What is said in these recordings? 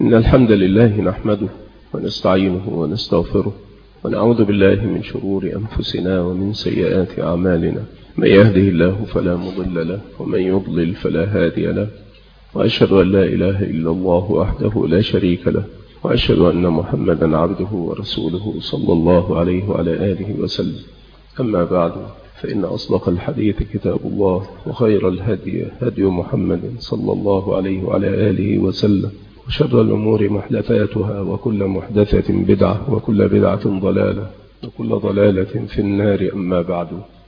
إن الحمد لله نحمده ونستعينه ونستغفره ونعوذ بالله من شرور أنفسنا ومن سيئات أعمالنا. من يهده الله فلا مضل له ومن يضلل فلا هادي له، وأشهد أن لا إله إلا الله وحده لا شريك له، وأشهد أن محمدا عبده ورسوله صلى الله عليه وعلى آله وسلم. أما بعد، فإن أصدق الحديث كتاب الله، وخير الهدي هدي محمد صلى الله عليه وعلى آله وسلم، وشر الأمور محدثاتها، وكل محدثة بدعة، وكل بدعة ضلالة، وكل ضلالة في النار. أما بعد،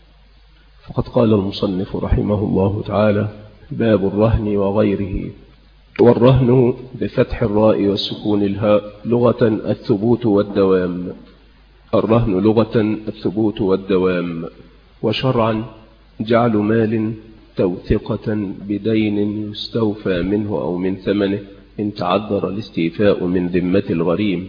فقد قال المصنف رحمه الله تعالى: باب الرهن وغيره. والرهن بفتح الراء والسكون الهاء لغة الثبوت والدوام. الرهن لغة الثبوت والدوام، وشرعا جعل مال توثقة بدين يستوفى منه أو من ثمنه إن تعذر الاستيفاء من ذمة الغريم،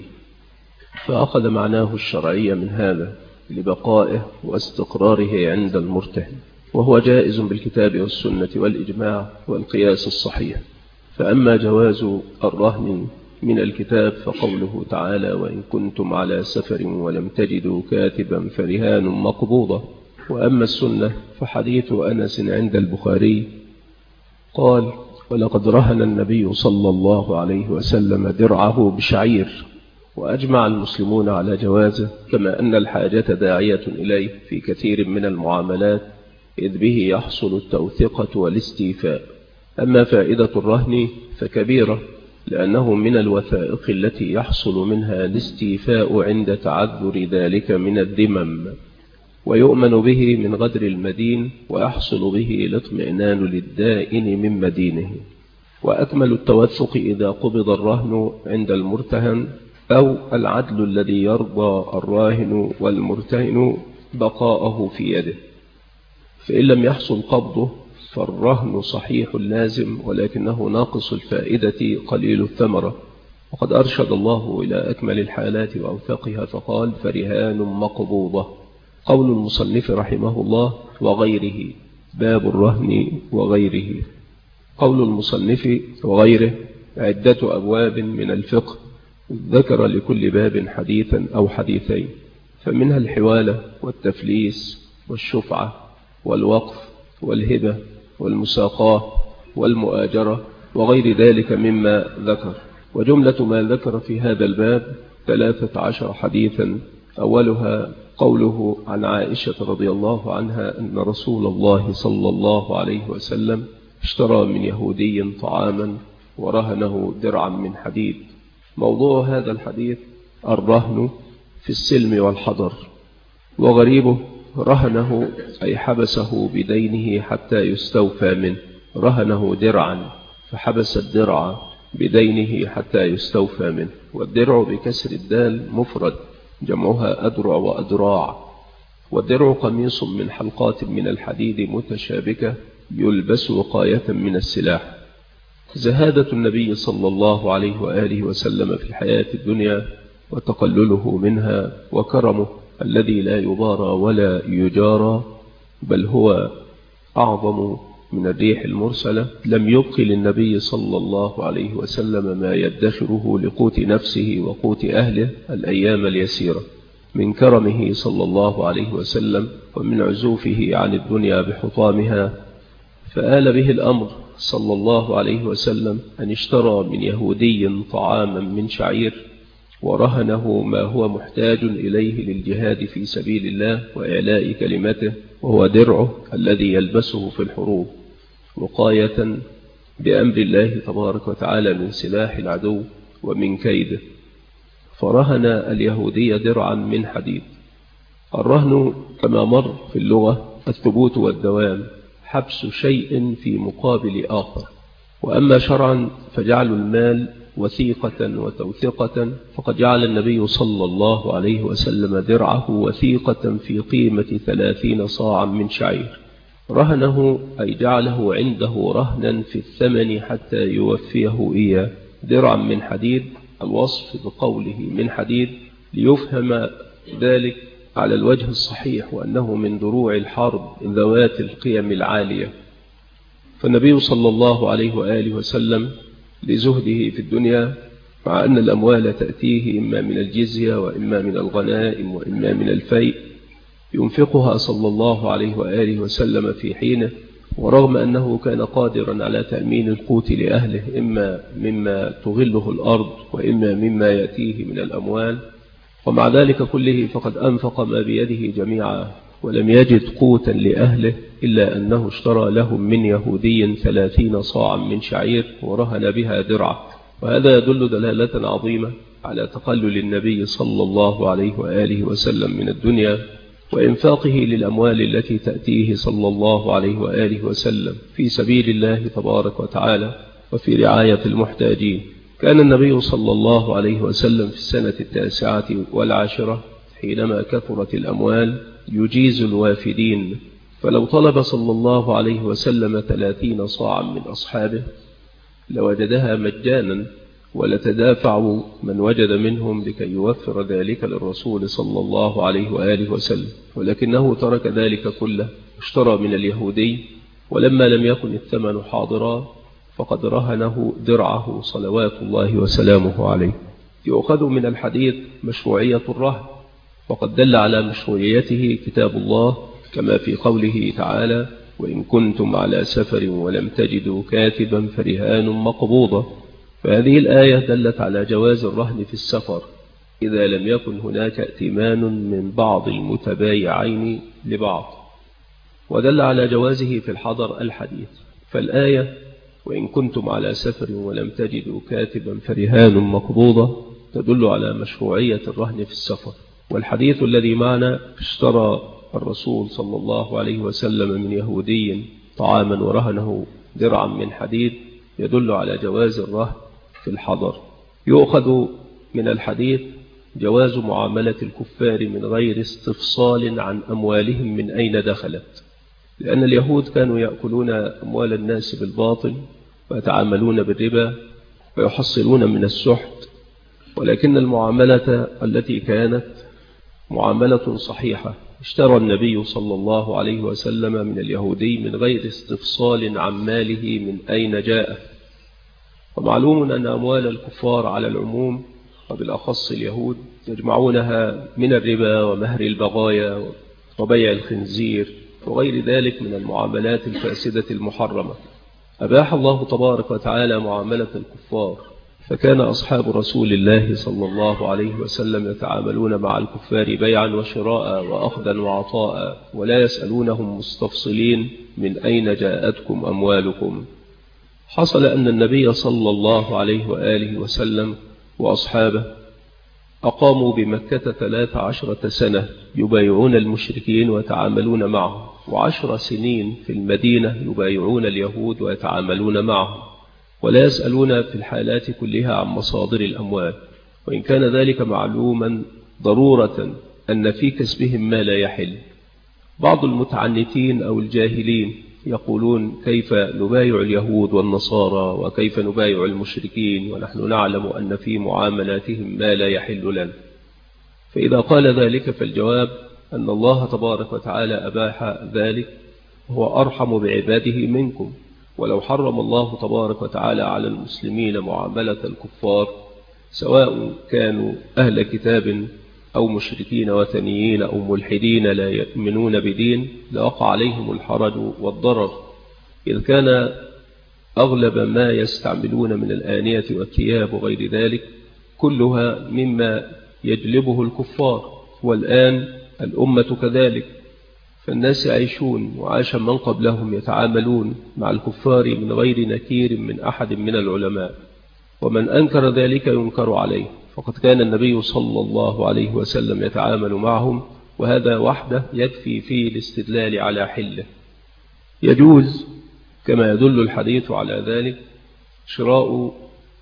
فأخذ معناه الشرعي من هذا لبقائه واستقراره عند المرتهن، وهو جائز بالكتاب والسنة والإجماع والقياس الصحيح. فأما جواز الرهن من الكتاب فقوله تعالى: وإن كنتم على سفر ولم تجدوا كاتبا فرهان مقبوضة. وأما السنة فحديث أنس عند البخاري قال: ولقد رهن النبي صلى الله عليه وسلم درعه بشعير. وأجمع المسلمون على جوازه، كما أن الحاجة داعية إليه في كثير من المعاملات، إذ به يحصل التوثقة والاستيفاء. أما فائدة الرهن فكبيرة، لأنه من الوثائق التي يحصل منها الاستيفاء عند تعذر ذلك من الذمم، ويؤمن به من غدر المدين، ويحصل به الاطمئنان للدائن من مدينه. وأكمل التوثق إذا قبض الرهن عند المرتهن، أو العدل الذي يرضى الراهن والمرتهن بقاءه في يده. فإن لم يحصل قبضه فالرهن صحيح لازم، ولكنه ناقص الفائدة قليل الثمرة. وقد أرشد الله إلى أكمل الحالات وأوثقها فقال: فرهان مقبوضة. قول المصنف رحمه الله: وغيره. باب الرهن وغيره. قول المصنف وغيره عدة أبواب من الفقه، ذكر لكل باب حديثا أو حديثين، فمنها الحوالة والتفليس والشفعة والوقف والهبة والمساقاة والمؤاجرة وغير ذلك مما ذكر. وجملة ما ذكر في هذا الباب 13 حديثا. أولها قوله عن عائشة رضي الله عنها أن رسول الله صلى الله عليه وسلم اشترى من يهودي طعاما ورهنه درعا من حديد. موضوع هذا الحديث الرهن في السلم والحضر. وغريبه رهنه أي حبسه بدينه حتى يستوفى منه. رهنه درعا فحبس الدرع بدينه حتى يستوفى منه. والدرع بكسر الدال مفرد، جمعها أدرع وأدراع. والدرع قميص من حلقات من الحديد متشابكة يلبس وقاية من السلاح. زهادة النبي صلى الله عليه وآله وسلم في الحياة الدنيا وتقلله منها، وكرمه الذي لا يضارى ولا يجارى، بل هو أعظم من الريح المرسلة، لم يبق للنبي صلى الله عليه وسلم ما يدخره لقوت نفسه وقوت أهله الأيام اليسيرة. من كرمه صلى الله عليه وسلم ومن عزوفه عن الدنيا بحطامها، فآل به الأمر صلى الله عليه وسلم أن اشترى من يهودي طعاما من شعير، ورهنه ما هو محتاج إليه للجهاد في سبيل الله وإعلاء كلمته، وهو درعه الذي يلبسه في الحروب وقاية بأمر الله تبارك وتعالى من سلاح العدو ومن كيده. فرهن اليهودي درعا من حديد. الرهن كما مر في اللغة الثبوت والدوام، حبس شيء في مقابل آخر. وأما شرعا فجعل المال وثيقة وتوثقة، فقد جعل النبي صلى الله عليه وسلم درعه وثيقة في قيمة 30 صاعا من شعير. رهنه أي جعله عنده رهنا في الثمن حتى يوفيه إياه. درعا من حديد، الوصف بقوله من حديد ليفهم ذلك على الوجه الصحيح، وأنه من دروع الحرب ذوات القيم العالية. فالنبي صلى الله عليه وآله وسلم لزهده في الدنيا مع أن الأموال تأتيه إما من الجزية وإما من الغنائم وإما من الفيء ينفقها صلى الله عليه وآله وسلم في حينه، ورغم أنه كان قادرا على تأمين القوت لأهله إما مما تغله الأرض وإما مما يأتيه من الأموال، ومع ذلك كله فقد أنفق ما بيده جميعا ولم يجد قوتا لأهله إلا أنه اشترى لهم من يهودي 30 صاعا من شعير ورهن بها درعه. وهذا يدل دلالة عظيمة على تقلل النبي صلى الله عليه وآله وسلم من الدنيا وإنفاقه للأموال التي تأتيه صلى الله عليه وآله وسلم في سبيل الله تبارك وتعالى وفي رعاية المحتاجين. كان النبي صلى الله عليه وسلم في السنة 19 حينما كثرت الأموال يجيز الوافدين، فلو طلب صلى الله عليه وسلم 30 صاعا من أصحابه لوجدها مجانا، ولتدافع من وجد منهم لكي يوفر ذلك للرسول صلى الله عليه وآله وسلم، ولكنه ترك ذلك كله اشترى من اليهودي، ولما لم يكن الثمن حاضرا فقد رهنه درعه صلوات الله وسلامه عليه. يؤخذ من الحديث مشروعية الرهن، وقد دل على مشروعيته كتاب الله كما في قوله تعالى: وإن كنتم على سفر ولم تجدوا كاتبا فرهان مقبوضة. فهذه الآية دلت على جواز الرهن في السفر إذا لم يكن هناك ائتمان من بعض المتبايعين لبعض، ودل على جوازه في الحضر الحديث. فالآية وإن كنتم على سفر ولم تجدوا كاتبا فرهان مقبوضة تدل على مشروعية الرهن في السفر. والحديث الذي معنا: اشترى الرسول صلى الله عليه وسلم من يهودي طعاما ورهنه درعا من حديد، يدل على جواز الرهن في الحضر. يؤخذ من الحديث جواز معاملة الكفار من غير استفصال عن أموالهم من أين دخلت، لأن اليهود كانوا يأكلون أموال الناس بالباطل ويتعاملون بالربا ويحصلون من السحت، ولكن المعاملة التي كانت معاملة صحيحة اشترى النبي صلى الله عليه وسلم من اليهودي من غير استفصال عن ماله من أين جاء. ومعلوم أن أموال الكفار على العموم وبالأخص اليهود يجمعونها من الربا ومهر البغايا وبيع الخنزير وغير ذلك من المعاملات الفاسدة المحرمة. أباح الله تبارك وتعالى معاملة الكفار، فكان أصحاب رسول الله صلى الله عليه وسلم يتعاملون مع الكفار بيعا وشراء وأخذا وعطاء، ولا يسألونهم مستفصلين من أين جاءتكم أموالكم. حصل أن النبي صلى الله عليه وآله وسلم وأصحابه أقاموا بمكة 13 سنة يبايعون المشركين ويتعاملون معهم، و10 سنين في المدينة يبايعون اليهود ويتعاملون معهم، ولا يسألون في الحالات كلها عن مصادر الأموال، وإن كان ذلك معلوما ضرورة أن في كسبهم ما لا يحل. بعض المتعنتين أو الجاهلين يقولون: كيف نبايع اليهود والنصارى وكيف نبايع المشركين ونحن نعلم أن في معاملاتهم ما لا يحل لنا؟ فإذا قال ذلك فالجواب أن الله تبارك وتعالى أباح ذلك وهو أرحم بعباده منكم، ولو حرم الله تبارك وتعالى على المسلمين معاملة الكفار سواء كانوا أهل كتاب أو مشركين وثنيين أو ملحدين لا يؤمنون بدين لوقع عليهم الحرج والضرر، إذ كان أغلب ما يستعملون من الآنية والثياب وغير ذلك كلها مما يجلبه الكفار. والآن الأمة كذلك، فالناس يعيشون وعاش من قبلهم يتعاملون مع الكفار من غير نكير من أحد من العلماء، ومن أنكر ذلك ينكر عليه، فقد كان النبي صلى الله عليه وسلم يتعامل معهم، وهذا وحده يكفي فيه الاستدلال على حله. يجوز كما يدل الحديث على ذلك شراء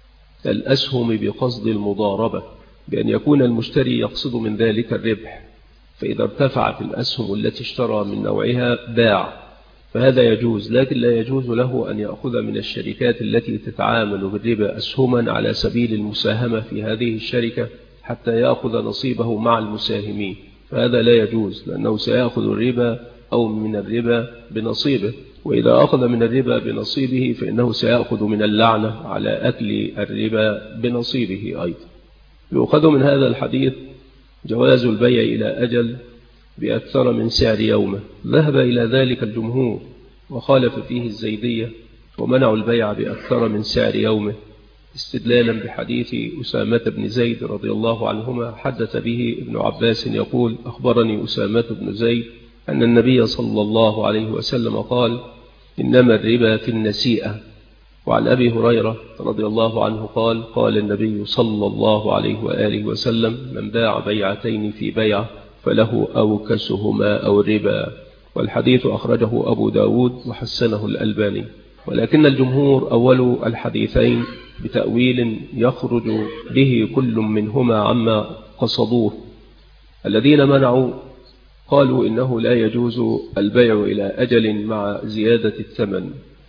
الأسهم بقصد المضاربة، بأن يكون المشتري يقصد من ذلك الربح، فإذا ارتفعت الأسهم التي اشترى من نوعها باع، فهذا يجوز، لكن لا يجوز له أن يأخذ من الشركات التي تتعامل بالربا أسهما على سبيل المساهمة في هذه الشركة حتى يأخذ نصيبه مع المساهمين، فهذا لا يجوز، لأنه سيأخذ الربا أو من الربا بنصيبه، وإذا أخذ من الربا بنصيبه فإنه سيأخذ من اللعنة على أكل الربا بنصيبه أيضا. يؤخذ من هذا الحديث جواز البيع إلى أجل بأكثر من سعر يومه. ذهب إلى ذلك الجمهور وخالف فيه الزيدية ومنعوا البيع بأكثر من سعر يومه، استدلالا بحديث أسامة بن زيد رضي الله عنهما حدث به ابن عباس يقول: أخبرني أسامة بن زيد أن النبي صلى الله عليه وسلم قال: إنما الربا في النسيئة. وعن أبي هريرة رضي الله عنه قال: قال النبي صلى الله عليه وآله وسلم: من باع بيعتين في بيعة فله أوكسهما أو الربا. والحديث أخرجه أبو داود وحسنه الألباني. ولكن الجمهور أولوا الحديثين بتأويل يخرج به كل منهما عما قصدوه. الذين منعوا قالوا إنه لا يجوز البيع إلى أجل مع زيادة الثمن.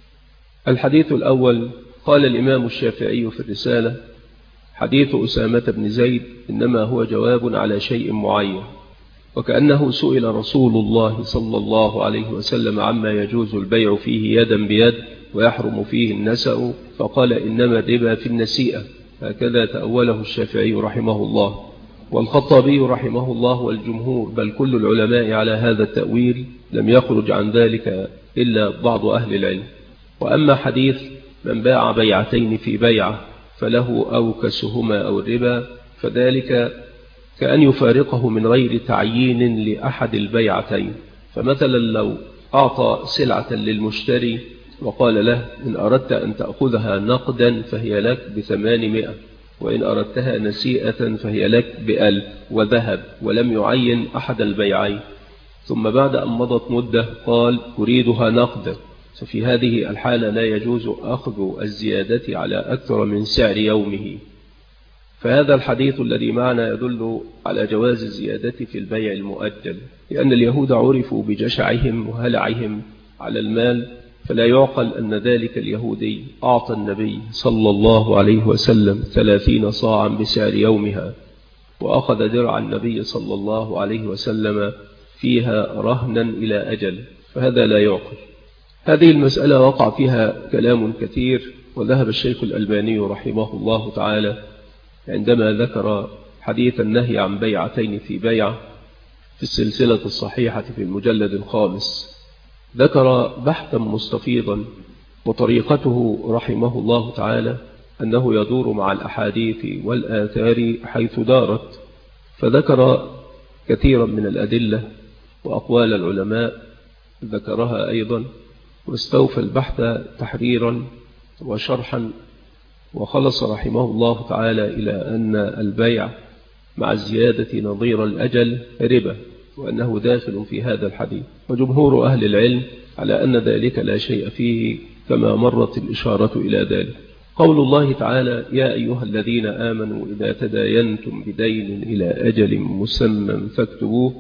الحديث الأول قال الإمام الشافعي في الرسالة: حديث أسامة بن زيد إنما هو جواب على شيء معين، وكأنه سئل رسول الله صلى الله عليه وسلم عما يجوز البيع فيه يدا بيد ويحرم فيه النسأ، فقال: إنما الربا في النسيئة. هكذا تأوله الشافعي رحمه الله، والخطابي رحمه الله والجمهور، بل كل العلماء على هذا التأويل، لم يخرج عن ذلك إلا بعض أهل العلم. وأما حديث من باع بيعتين في بيعة فله أوكسهما أو الربا، فذلك كأن يفارقه من غير تعيين لأحد البيعتين. فمثلا لو أعطى سلعة للمشتري وقال له: إن أردت أن تأخذها نقدا فهي لك ب800، وإن أردتها نسيئة فهي لك ب1000 وذهب، ولم يعين أحد البيعين، ثم بعد أن مضت مدة قال: أريدها نقدا، ففي هذه الحالة لا يجوز أخذ الزيادة على أكثر من سعر يومه. فهذا الحديث الذي معنا يدل على جواز الزيادة في البيع المؤجل، لأن اليهود عرفوا بجشعهم وهلعهم على المال، فلا يعقل أن ذلك اليهودي أعطى النبي صلى الله عليه وسلم 30 صاعا بسعر يومها، وأخذ درع النبي صلى الله عليه وسلم فيها رهنا إلى أجل، فهذا لا يعقل. هذه المسألة وقع فيها كلام كثير، وذهب الشيخ الألباني رحمه الله تعالى عندما ذكر حديث النهي عن بيعتين في بيعة في السلسلة الصحيحة في المجلد الخامس، ذكر بحثا مستفيضا، وطريقته رحمه الله تعالى أنه يدور مع الأحاديث والآثار حيث دارت، فذكر كثيرا من الأدلة وأقوال العلماء ذكرها أيضا، واستوفى البحث تحريرا وشرحا، وخلص رحمه الله تعالى إلى أن البيع مع الزيادة نظير الأجل ربا، وأنه داخل في هذا الحديث. وجمهور أهل العلم على أن ذلك لا شيء فيه، كما مرت الإشارة إلى ذلك. قول الله تعالى: يا أيها الذين آمنوا إذا تداينتم بدين إلى أجل مسمى فاكتبوه.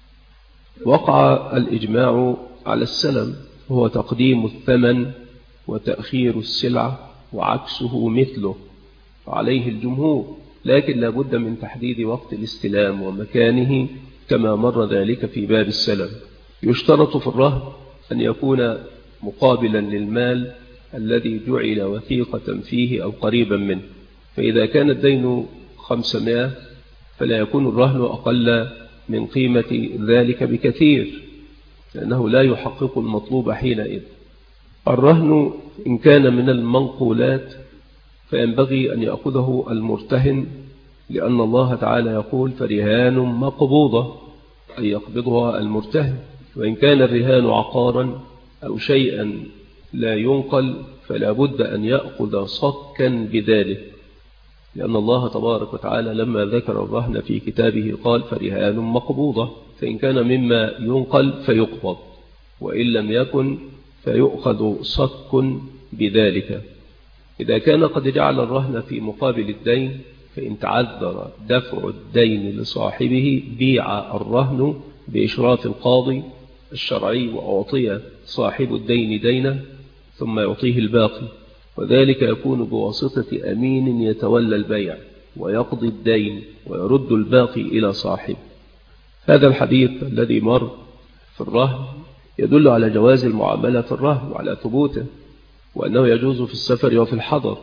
وقع الإجماع على السلم، هو تقديم الثمن وتأخير السلعة، وعكسه مثله، عليه الجمهور، لكن لا بد من تحديد وقت الاستلام ومكانه كما مر ذلك في باب السلم. يشترط في الرهن أن يكون مقابلا للمال الذي جعل وثيقة فيه أو قريبا منه، فإذا كان الدين 500 فلا يكون الرهن أقل من قيمة ذلك بكثير، لأنه لا يحقق المطلوب حينئذ. الرهن إن كان من المنقولات فينبغي أن يأخذه المرتهن، لأن الله تعالى يقول: فرهان مقبوضة، أي يقبضها المرتهن. وإن كان الرهان عقارا أو شيئا لا ينقل فلا بد أن يأخذ صكا بذلك، لأن الله تبارك وتعالى لما ذكر الرهن في كتابه قال: فرهان مقبوضة، فإن كان مما ينقل فيقبض، وإن لم يكن فيؤخذ صك بذلك. إذا كان قد جعل الرهن في مقابل الدين، فإن تعذر دفع الدين لصاحبه بيع الرهن بإشراف القاضي الشرعي، وأعطي صاحب الدين دينه ثم يعطيه الباقي، وذلك يكون بواسطة أمين يتولى البيع ويقضي الدين ويرد الباقي إلى صاحبه. هذا الحديث الذي مر في الرهن يدل على جواز المعاملة في الرهن وعلى ثبوته، وأنه يجوز في السفر وفي الحضر،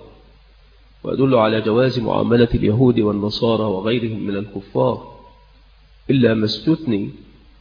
ويدل على جواز معاملة اليهود والنصارى وغيرهم من الكفار إلا ما استثني،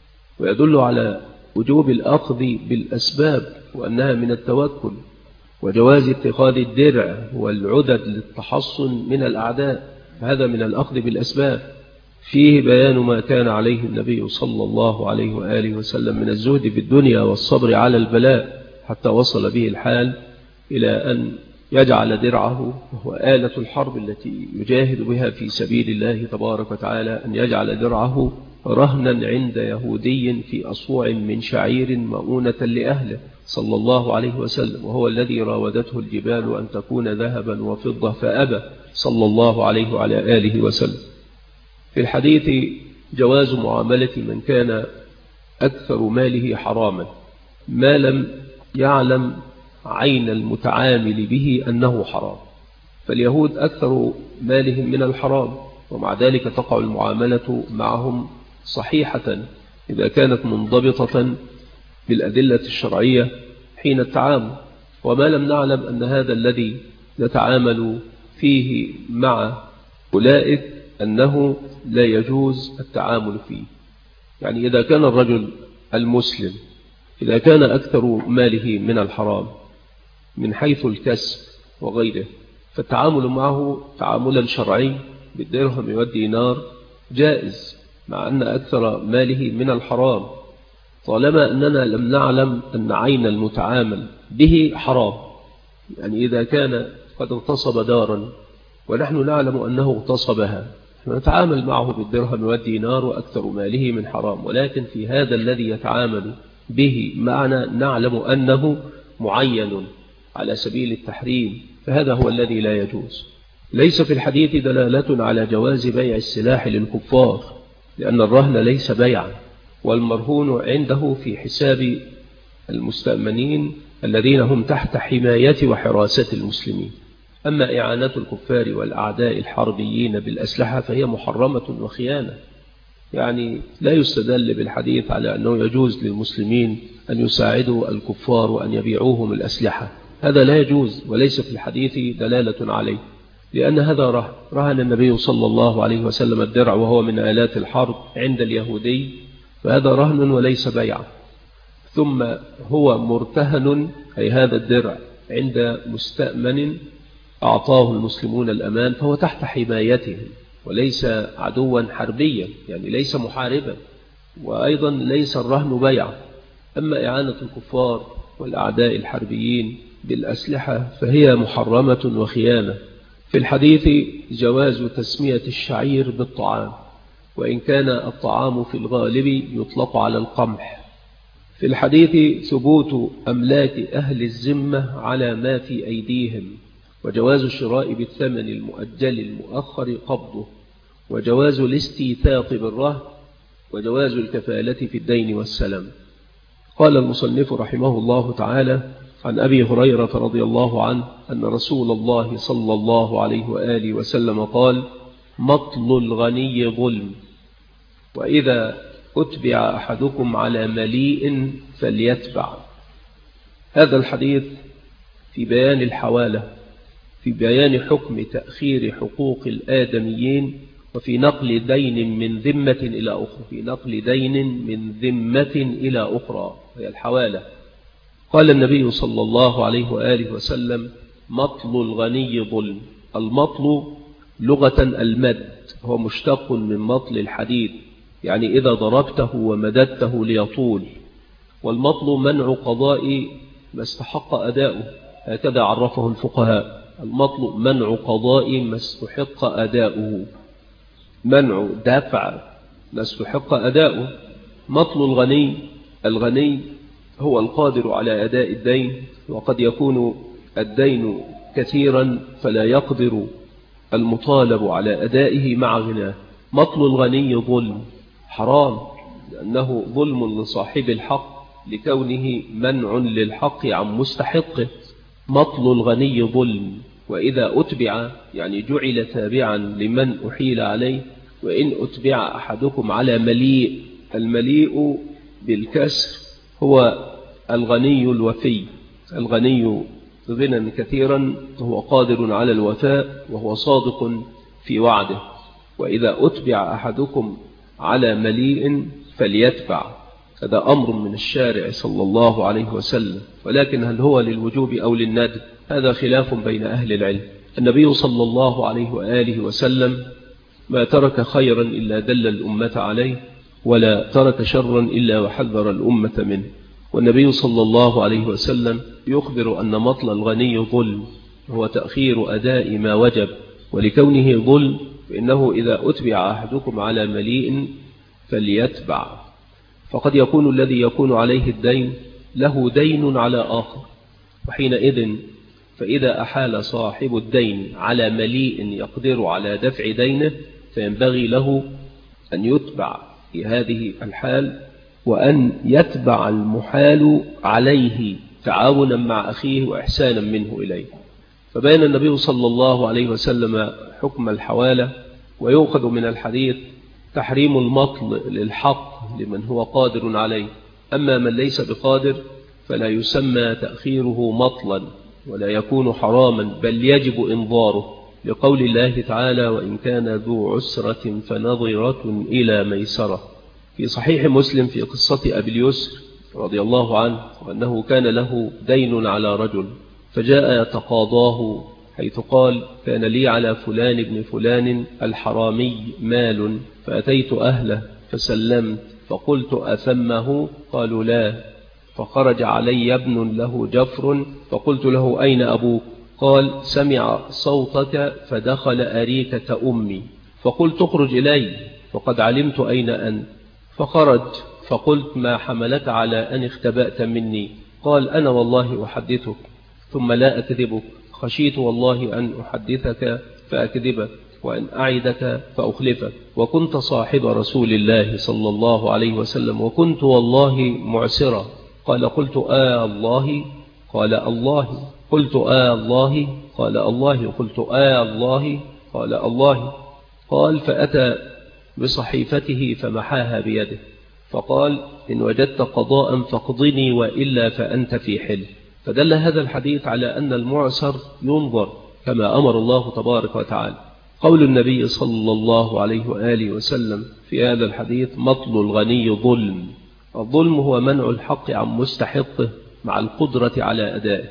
ويدل على وجوب الأخذ بالأسباب وأنها من التوكل، وجواز اتخاذ الدرع والعدد للتحصن من الأعداء، هذا من الأخذ بالأسباب. فيه بيان ما كان عليه النبي صلى الله عليه وآله وسلم من الزهد في الدنيا والصبر على البلاء، حتى وصل به الحال إلى أن يجعل درعه، وهو آلة الحرب التي يجاهد بها في سبيل الله تبارك وتعالى، أن يجعل درعه رهنا عند يهودي في أصوع من شعير مؤونة لأهله صلى الله عليه وسلم، وهو الذي راودته الجبال أن تكون ذهبا وفضة فأبى صلى الله عليه وعلى آله وسلم. في الحديث جواز معاملة من كان أكثر ماله حراما ما لم يعلم عين المتعامل به أنه حرام، فاليهود أكثر مالهم من الحرام، ومع ذلك تقع المعاملة معهم صحيحة إذا كانت منضبطة بالأدلة الشرعية حين التعامل، وما لم نعلم أن هذا الذي نتعامل فيه مع أولئك أنه لا يجوز التعامل فيه. يعني إذا كان الرجل المسلم إذا كان أكثر ماله من الحرام من حيث الكسب وغيره، فالتعامل معه تعاملا شرعي بالدرهم والدينار جائز، مع أن أكثر ماله من الحرام، طالما أننا لم نعلم أن عين المتعامل به حرام. يعني إذا كان قد اغتصب دارا ونحن نعلم أنه اغتصبها، نتعامل معه بالدرهم والدينار وأكثر ماله من حرام، ولكن في هذا الذي يتعامل به معنا نعلم أنه معين على سبيل التحريم، فهذا هو الذي لا يجوز. ليس في الحديث دلالة على جواز بيع السلاح للكفار، لأن الرهن ليس بيعا، والمرهون عنده في حساب المستأمنين الذين هم تحت حماية وحراسة المسلمين. أما إعانة الكفار والأعداء الحربيين بالأسلحة فهي محرمة وخيانة، يعني لا يستدل بالحديث على أنه يجوز للمسلمين أن يساعدوا الكفار وأن يبيعوهم الأسلحة، هذا لا يجوز، وليس في الحديث دلالة عليه، لأن هذا رهن النبي صلى الله عليه وسلم الدرع وهو من آلات الحرب عند اليهودي، فهذا رهن وليس بيع. ثم هو مرتهن، أي هذا الدرع عند مستأمن أعطاه المسلمون الأمان، فهو تحت حمايته وليس عدوا حربيا، يعني ليس محاربا، وأيضا ليس الرهن بيع. أما إعانة الكفار والأعداء الحربيين بالأسلحة فهي محرمة وخيانة. في الحديث جواز تسمية الشعير بالطعام، وإن كان الطعام في الغالب يطلق على القمح. في الحديث ثبوت أملاك أهل الذمة على ما في أيديهم، وجواز الشراء بالثمن المؤجل المؤخر قبضه، وجواز الاستيثاق بالرهن، وجواز الكفالة في الدين والسلم. قال المصنف رحمه الله تعالى: عن أبي هريرة رضي الله عنه أن رسول الله صلى الله عليه وآله وسلم قال: مطل الغني ظلم، وإذا أتبع أحدكم على مليء فليتبع. هذا الحديث في بيان الحوالة، في بيان حكم تأخير حقوق الآدميين، وفي نقل دين من ذمة إلى أخرى، في نقل دين من ذمة إلى أخرى، هي الحوالة. قال النبي صلى الله عليه وآله وسلم: مطل الغني ظلم. المطل لغة المد، هو مشتق من مطل الحديد، يعني إذا ضربته ومددته ليطول. والمطل منع قضاء ما استحق أداؤه، هكذا عرفه الفقهاء: المطل منع قضاء ما استحق أداؤه، منع دافع ما استحق أداؤه. مطل الغني هو القادر على أداء الدين، وقد يكون الدين كثيرا فلا يقدر المطالب على أدائه مع غناه. مطل الغني ظلم، حرام، لأنه ظلم لصاحب الحق لكونه منع للحق عن مستحقه. مطل الغني ظلم، وإذا أتبع يعني جعل تابعا لمن أحيل عليه. وإن أتبع أحدكم على مليء، المليء بالكسر هو الغني الوفي، الغني غنى كثيرا وهو قادر على الوفاء وهو صادق في وعده. وإذا أتبع أحدكم على مليء فليتبع، هذا أمر من الشارع صلى الله عليه وسلم. ولكن هل هو للوجوب أو للندب؟ هذا خلاف بين أهل العلم. النبي صلى الله عليه وآله وسلم ما ترك خيرا إلا دل الأمة عليه، ولا ترك شرا إلا وحذر الأمة منه. والنبي صلى الله عليه وسلم يخبر أن مطل الغني ظلم، هو تأخير أداء ما وجب. ولكونه ظلم فإنه إذا أتبع أحدكم على مليء فليتبع، فقد يكون الذي يكون عليه الدين له دين على آخر، وحينئذ فإذا أحال صاحب الدين على مليء يقدر على دفع دينه فينبغي له أن يتبع في هذه الحال، وأن يتبع المحال عليه تعاونا مع أخيه وإحسانا منه إليه. فبين النبي صلى الله عليه وسلم حكم الحوالة. ويؤخذ من الحديث تحريم المطل للحق لمن هو قادر عليه، أما من ليس بقادر فلا يسمى تأخيره مطلا ولا يكون حراما، بل يجب إنظاره، لقول الله تعالى: وإن كان ذو عسرة فنظرة إلى ميسرة. في صحيح مسلم في قصة أبي اليسر رضي الله عنه، وأنه كان له دين على رجل فجاء يتقاضاه، حيث قال: كان لي على فلان ابن فلان الحرامي مال، فأتيت أهله فسلمت فقلت: أثمه؟ قالوا: لا. فخرج علي ابن له جفر فقلت له: أين أبوك؟ قال: سمع صوتك فدخل أريكة أمي، فقلت: اخرج إلي فقد علمت أين أنت. فخرج فقلت: ما حملك على أن اختبأت مني؟ قال: أنا والله أحدثك ثم لا أكذبك، خشيت والله أن أحدثك فأكذبك، وأن أعدك فأخلفك، وكنت صاحب رسول الله صلى الله عليه وسلم، وكنت والله معسرا. قال: قلت: الله؟ قال: الله. قلت: الله؟ قال: الله. قلت: الله؟ قال: الله. قال: فأتى بصحيفته فمحاها بيده، فقال: إن وجدت قضاء فاقضني، وإلا فأنت في حل. فدل هذا الحديث على أن المعسر ينظر كما أمر الله تبارك وتعالى. قول النبي صلى الله عليه وآله وسلم في هذا الحديث: مطل الغني ظلم. الظلم هو منع الحق عن مستحقه مع القدرة على أدائه.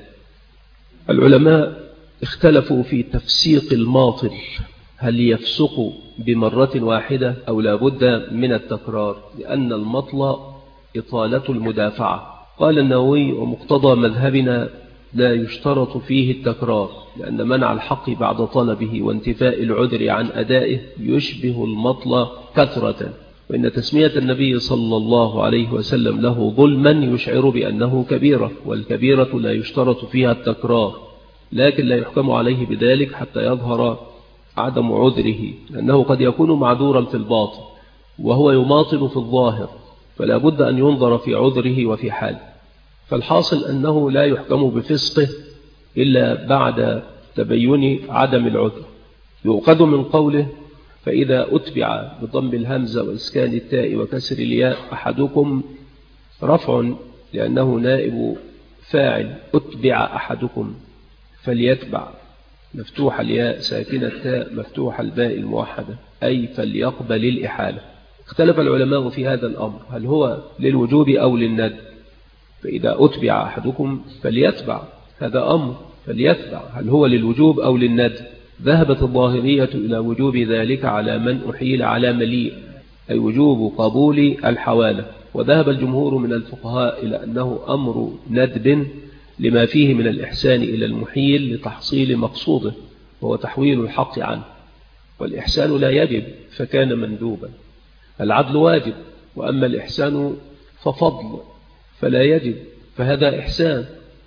العلماء اختلفوا في تفسيق الماطل، هل يفسق بمرة واحدة أو لا بد من التكرار، لأن المطل إطالة المدافعة. قال النووي: ومقتضى مذهبنا لا يشترط فيه التكرار، لأن منع الحق بعد طلبه وانتفاء العذر عن أدائه يشبه المطل كثرة، وإن تسمية النبي صلى الله عليه وسلم له ظلما يشعر بأنه كبيرة، والكبيرة لا يشترط فيها التكرار، لكن لا يحكم عليه بذلك حتى يظهر عدم عذره، لأنه قد يكون معذورا في الباطن وهو يماطل في الظاهر، فلا بد أن ينظر في عذره وفي حاله. فالحاصل أنه لا يحكم بفسقه إلا بعد تبين عدم العذر. يؤخذ من قوله: فإذا أتبع بضم الهمزة وإسكان التاء وكسر الياء أحدكم، رفع لأنه نائب فاعل، أتبع أحدكم فليتبع، مفتوح الياء ساكنة التاء مفتوح الباء الموحدة، أي فليقبل الإحالة. اختلف العلماء في هذا الأمر، هل هو للوجوب أو للندب؟ فإذا أتبع أحدكم فليتبع، هذا أمر، فليتبع هل هو للوجوب أو للندب؟ ذهبت الظاهرية إلى وجوب ذلك على من أحيل على مليء، أي وجوب قبول الحوالة. وذهب الجمهور من الفقهاء إلى أنه أمر ندب لما فيه من الإحسان إلى المحيل لتحصيل مقصوده، وهو تحويل الحق عنه. والإحسان لا يجب فكان مندوبا، العدل واجب، وأما الإحسان ففضل فلا يجب، فهذا إحسان.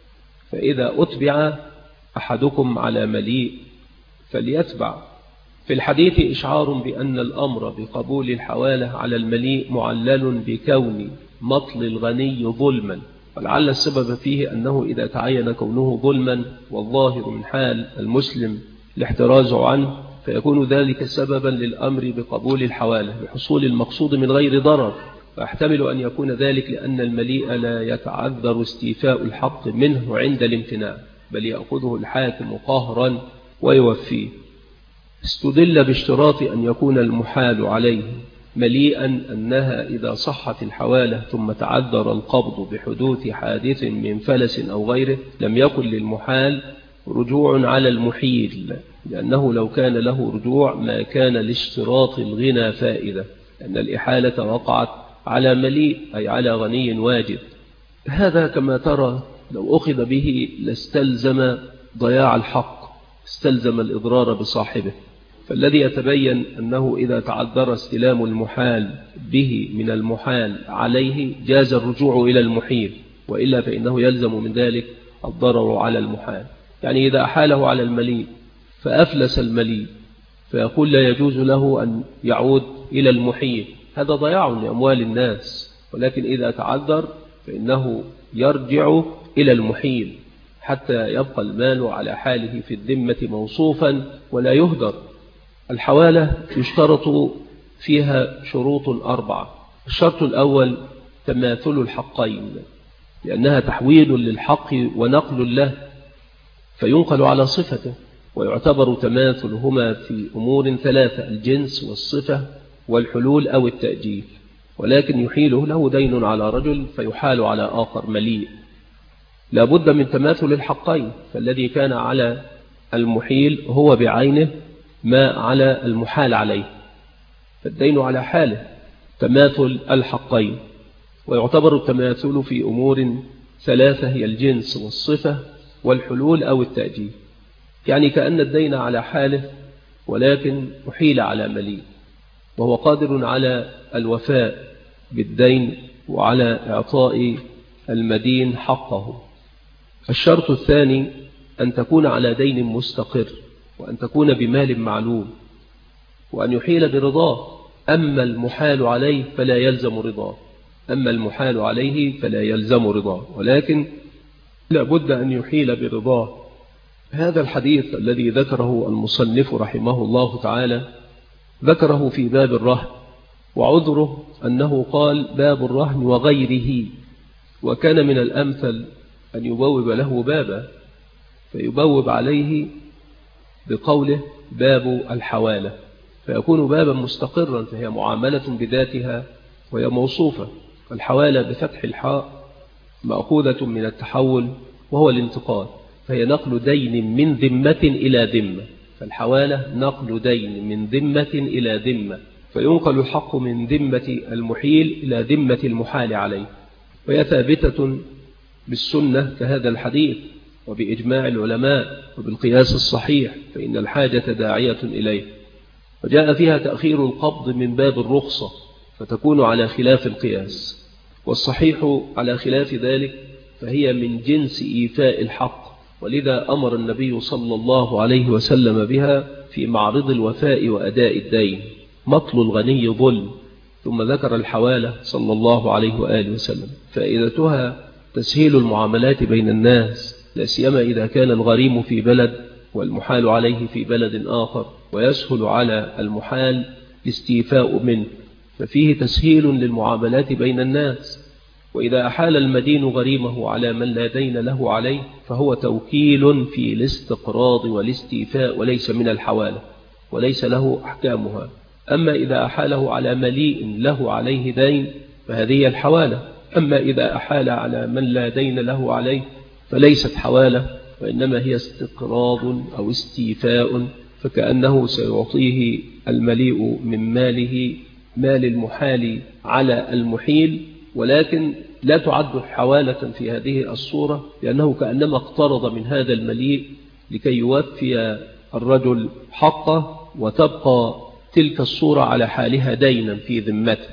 فإذا أتبع أحدكم على مليء فليتبع. في الحديث إشعار بأن الأمر بقبول الحوالة على المليء معلل بكون مطل الغني ظلما، ولعل السبب فيه أنه إذا تعين كونه ظلما والظاهر من حال المسلم الاحتراز عنه، فيكون ذلك سببا للأمر بقبول الحوالة لحصول المقصود من غير ضرر، ويحتمل أن يكون ذلك لأن المليء لا يتعذر استيفاء الحق منه عند الامتناع، بل يأخذه الحاكم قهرا ويوفيه. استدل باشتراط أن يكون المحال عليه مليئا أنها إذا صحت الحوالة ثم تعذر القبض بحدوث حادث من فلس أو غيره لم يكن للمحال رجوع على المحيل، لأنه لو كان له رجوع ما كان لاشتراط الغنى فائدة، لأن الإحالة وقعت على مليء أي على غني واجد. هذا كما ترى لو أخذ به لاستلزم ضياع الحق، استلزم الإضرار بصاحبه. فالذي يتبين أنه إذا تعذر استلام المحال به من المحال عليه جاز الرجوع إلى المحيل، وإلا فإنه يلزم من ذلك الضرر على المحال. يعني إذا أحاله على المليء فأفلس المليء فيقول لا يجوز له أن يعود إلى المحيل، هذا ضياع لأموال الناس. ولكن إذا تعذر فإنه يرجع إلى المحيل حتى يبقى المال على حاله في الذمة موصوفا ولا يهدر. الحوالة يشترط فيها شروط 4. الشرط الأول تماثل الحقين، لأنها تحويل للحق ونقل له فينقل على صفته، ويعتبر تماثلهما في أمور 3: الجنس والصفة والحلول أو التأجيل. ولكن يحيله له دين على رجل فيحال على آخر مليء، لا بد من تماثل الحقين، فالذي كان على المحيل هو بعينه ما على المحال عليه، فالدين على حاله تماثل الحقين. ويعتبر التماثل في أمور 3: هي الجنس والصفة والحلول أو التأجيل. يعني كأن الدين على حاله ولكن أحيل على مليء، وهو قادر على الوفاء بالدين وعلى إعطاء المدين حقه. الشرط الثاني أن تكون على دين مستقر، وأن تكون بمال معلوم، وأن يحيل برضاه. أما المحال عليه فلا يلزم رضاه، ولكن لا بد أن يحيل برضاه. هذا الحديث الذي ذكره المصنف رحمه الله تعالى ذكره في باب الرهن، وعذره أنه قال باب الرهن وغيره، وكان من الأمثل أن يبوب له بابا، فيبوب عليه بقوله باب الحوالة، فيكون بابا مستقرا، فهي معاملة بذاتها وهي موصوفة. الحوالة بفتح الحاء مأخوذة من التحول وهو الانتقال، فهي نقل دين من ذمة إلى ذمة، فالحوالة نقل دين من ذمة إلى ذمة، فينقل الحق من ذمة المحيل إلى ذمة المحال عليه. وهي ثابتة بالسنة كهذا الحديث وبإجماع العلماء وبالقياس الصحيح، فإن الحاجة داعية إليه. وجاء فيها تأخير القبض من باب الرخصة، فتكون على خلاف القياس، والصحيح على خلاف ذلك، فهي من جنس إيفاء الحق، ولذا أمر النبي صلى الله عليه وسلم بها في معرض الوفاء وأداء الدين. مطل الغني ظلم، ثم ذكر الحوالة صلى الله عليه وآله وسلم. فائدتها تسهيل المعاملات بين الناس، لا سيما إذا كان الغريم في بلد والمحال عليه في بلد آخر، ويسهل على المحال الاستيفاء منه، ففيه تسهيل للمعاملات بين الناس. وإذا أحال المدين غريمه على من لا دين له عليه فهو توكيل في الاستقراض والاستيفاء وليس من الحوالة، وليس له أحكامها. أما إذا أحاله على مليء له عليه دين فهذه الحوالة. أما إذا أحال على من لا دين له عليه فليست حوالة، وإنما هي استقراض أو استيفاء، فكأنه سيعطيه المليء من ماله مال المحال على المحيل، ولكن لا تعد حوالة في هذه الصورة، لأنه كأنما اقترض من هذا المليء لكي يوفي الرجل حقه، وتبقى تلك الصورة على حالها دينا في ذمته.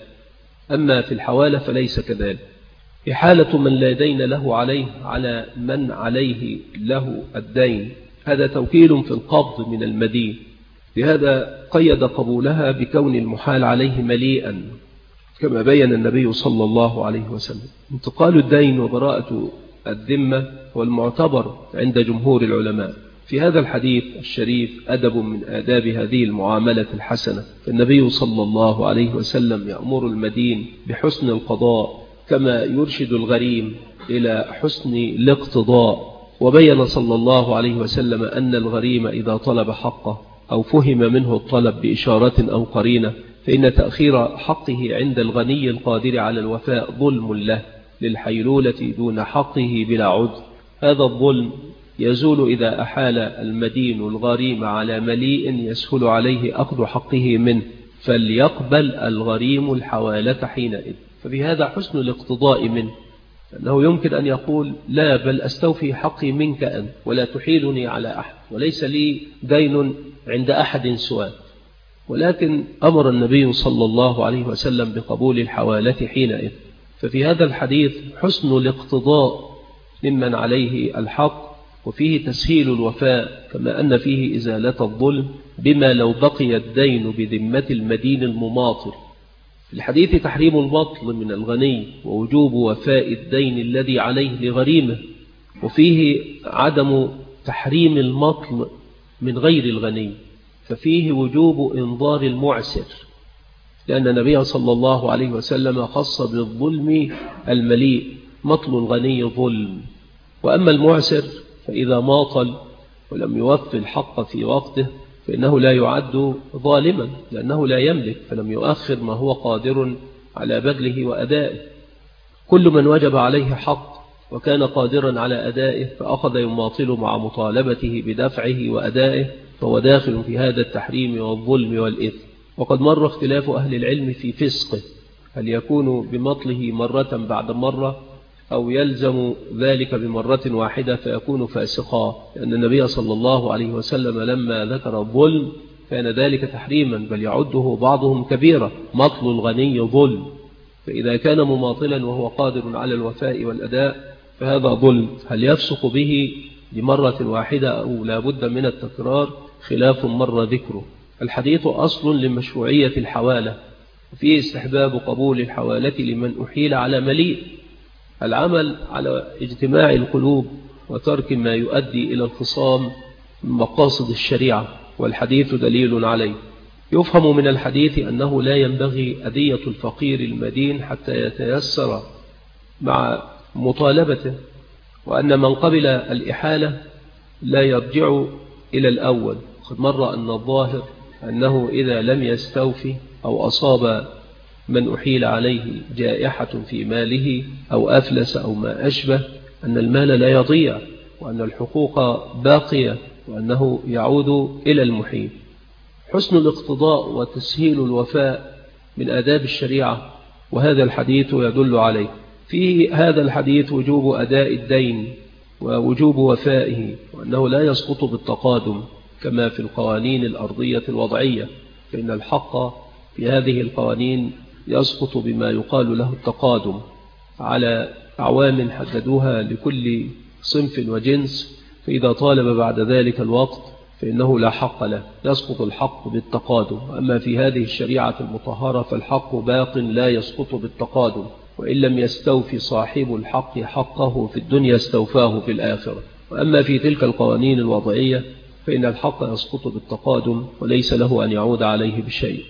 أما في الحوالة فليس كذلك. إحالة من لا دين له عليه على من عليه له الدين، هذا توكيل في القبض من المدين، لهذا قيد قبولها بكون المحال عليه مليئا، كما بين النبي صلى الله عليه وسلم. انتقال الدين وبراءة الذمة هو المعتبر عند جمهور العلماء، في هذا الحديث الشريف أدب من آداب هذه المعاملة الحسنة. النبي صلى الله عليه وسلم يأمر المدين بحسن القضاء كما يرشد الغريم إلى حسن الاقتضاء. وبين صلى الله عليه وسلم أن الغريم إذا طلب حقه أو فهم منه الطلب بإشارة أو قرينة فإن تأخير حقه عند الغني القادر على الوفاء ظلم له للحيلولة دون حقه بلا عذر. هذا الظلم يزول إذا أحال المدين الغريم على مليء يسهل عليه أخذ حقه منه، فليقبل الغريم الحوالة حينئذ. ففي هذا حسن الاقتضاء منه، أنه يمكن أن يقول لا بل أستوفي حقي منك أنت ولا تحيلني على أحد وليس لي دين عند أحد سواك، ولكن أمر النبي صلى الله عليه وسلم بقبول الحوالة حينئذ. ففي هذا الحديث حسن الاقتضاء ممن عليه الحق، وفيه تسهيل الوفاء كما أن فيه إزالة الظلم بما لو بقي الدين بذمة المدين المماطل. في الحديث تحريم المطل من الغني ووجوب وفاء الدين الذي عليه لغريمه، وفيه عدم تحريم المطل من غير الغني، ففيه وجوب إنظار المعسر، لأن النبي صلى الله عليه وسلم خص بالظلم المليء، مطل الغني ظلم. وأما المعسر فإذا ماطل ولم يوفي الحق في وقته فإنه لا يعد ظالما، لأنه لا يملك فلم يؤخر ما هو قادر على بذله وأدائه. كل من وجب عليه حق وكان قادرا على أدائه فأخذ يماطل مع مطالبته بدفعه وأدائه فهو داخل في هذا التحريم والظلم والإثم. وقد مر اختلاف أهل العلم في فسقه، هل يكون بمطله مرة بعد مرة أو يلزم ذلك بمرة واحدة فيكون فاسقا، لأن النبي صلى الله عليه وسلم لما ذكر الظلم كان ذلك تحريما بل يعده بعضهم كبيرة. مطل الغني ظلم، فإذا كان مماطلا وهو قادر على الوفاء والأداء فهذا ظلم. هل يفسق به لمرة واحدة أو لا بد من التكرار؟ خلاف مر ذكره. الحديث أصل لمشروعية الحوالة، وفيه استحباب قبول الحوالة لمن أحيل على مليء، العمل على اجتماع القلوب وترك ما يؤدي إلى الخصام من مقاصد الشريعة، والحديث دليل عليه. يفهم من الحديث أنه لا ينبغي أذية الفقير المدين حتى يتيسر مع مطالبته، وأن من قبل الإحالة لا يرجع إلى الأول. قد مر أن الظاهر أنه إذا لم يستوفي أو أصاب من أحيل عليه جائحة في ماله أو أفلس أو ما أشبه أن المال لا يضيع، وأن الحقوق باقية، وأنه يعود إلى المحيل. حسن الاقتضاء وتسهيل الوفاء من آداب الشريعة، وهذا الحديث يدل عليه. في هذا الحديث وجوب أداء الدين ووجوب وفائه، وأنه لا يسقط بالتقادم كما في القوانين الأرضية الوضعية، فإن الحق في هذه القوانين يسقط بما يقال له التقادم على أعوام حددوها لكل صنف وجنس، فإذا طالب بعد ذلك الوقت فإنه لا حق له، يسقط الحق بالتقادم. أما في هذه الشريعة المطهرة فالحق باق لا يسقط بالتقادم، وإن لم يستوفي صاحب الحق حقه في الدنيا استوفاه في الآخرة. وأما في تلك القوانين الوضعية فإن الحق يسقط بالتقادم وليس له أن يعود عليه بشيء.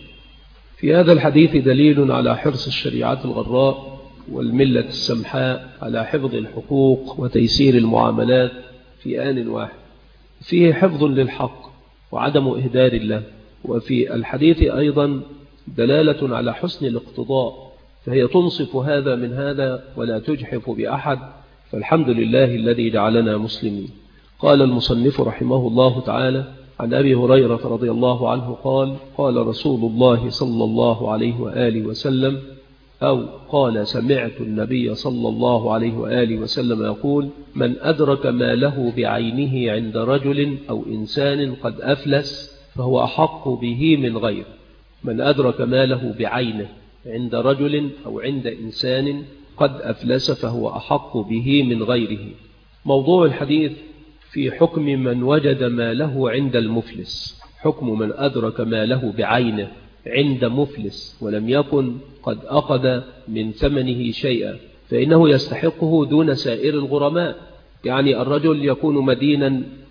في هذا الحديث دليل على حرص الشريعة الغراء والملة السمحاء على حفظ الحقوق وتيسير المعاملات في آن واحد، فيه حفظ للحق وعدم إهدار الله. وفي الحديث أيضا دلالة على حسن الاقتضاء، فهي تنصف هذا من هذا ولا تجحف بأحد، فالحمد لله الذي جعلنا مسلمين. قال المصنف رحمه الله تعالى: عن أبي هريرة رضي الله عنه قال: قال رسول الله صلى الله عليه وآله وسلم، أو قال سمعت النبي صلى الله عليه وآله وسلم يقول: من أدرك ما له بعينه عند رجل أو إنسان قد أفلس فهو أحق به من غيره. من أدرك ما له بعينه عند رجل أو عند إنسان قد أفلس فهو أحق به من غيره. موضوع الحديث في حكم من وجد ما له عند المفلس. حكم من أدرك ما له بعينه عند مفلس ولم يكن قد أخذ من ثمنه شيئا فإنه يستحقه دون سائر الغرماء. يعني الرجل يكون مدينا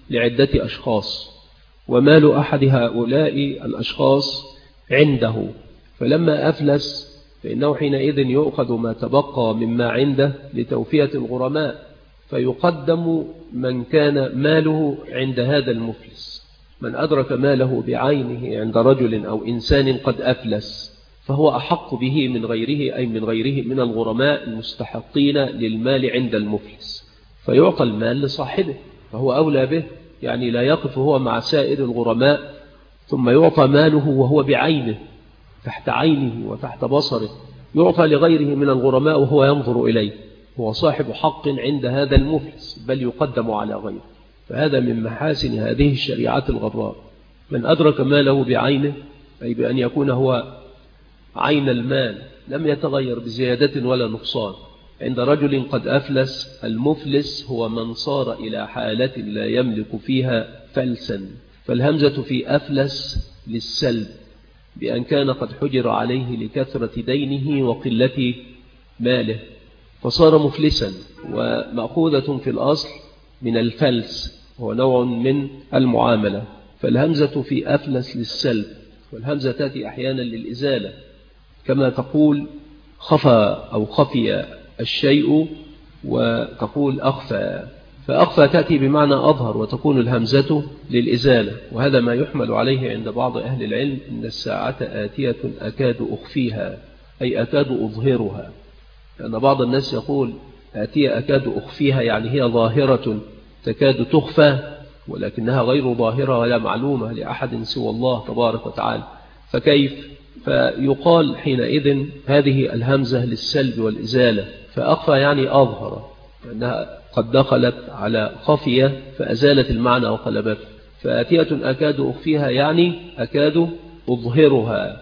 لعدة أشخاص، ومال أحد هؤلاء الأشخاص عنده، فلما أفلس فإنه حينئذ يؤخذ ما تبقى مما عنده لتوفية الغرماء، فيقدم من كان ماله عند هذا المفلس. من أدرك ماله بعينه عند رجل أو إنسان قد أفلس فهو أحق به من غيره، أي من غيره من الغرماء المستحقين للمال عند المفلس، فيعطى المال لصاحبه، فهو أولى به. يعني لا يقف هو مع سائر الغرماء ثم يعطى ماله وهو بعينه تحت عينه وتحت بصره، يعطى لغيره من الغرماء وهو ينظر إليه، هو صاحب حق عند هذا المفلس بل يقدم على غيره. فهذا من محاسن هذه الشريعات الغراء. من أدرك ماله بعينه، أي بأن يكون هو عين المال لم يتغير بزيادة ولا نقصان عند رجل قد أفلس. المفلس هو من صار إلى حالة لا يملك فيها فلسا، فالهمزة في أفلس للسلب، بأن كان قد حجر عليه لكثرة دينه وقلة ماله فصار مفلسا، ومأخوذة في الأصل من الفلس، هو نوع من المعاملة. فالهمزة في أفلس للسلب، والهمزة تأتي أحيانا للإزالة، كما تقول خفى أو خفي الشيء، وتقول أخفى، فأخفى تأتي بمعنى أظهر، وتكون الهمزة للإزالة. وهذا ما يحمل عليه عند بعض أهل العلم إن الساعة آتية أكاد أخفيها، أي أكاد أظهرها، لأن بعض الناس يقول آتية أكاد أخفيها، يعني هي ظاهرة تكاد تخفى ولكنها غير ظاهرة ولا معلومة لأحد سوى الله تبارك وتعالى، فكيف؟ فيقال حينئذ هذه الهمزة للسلب والإزالة، فأخفى يعني أظهر، لأنها قد دخلت على خفية فأزالت المعنى وقلبته. فآتية أكاد أخفيها يعني أكاد أظهرها.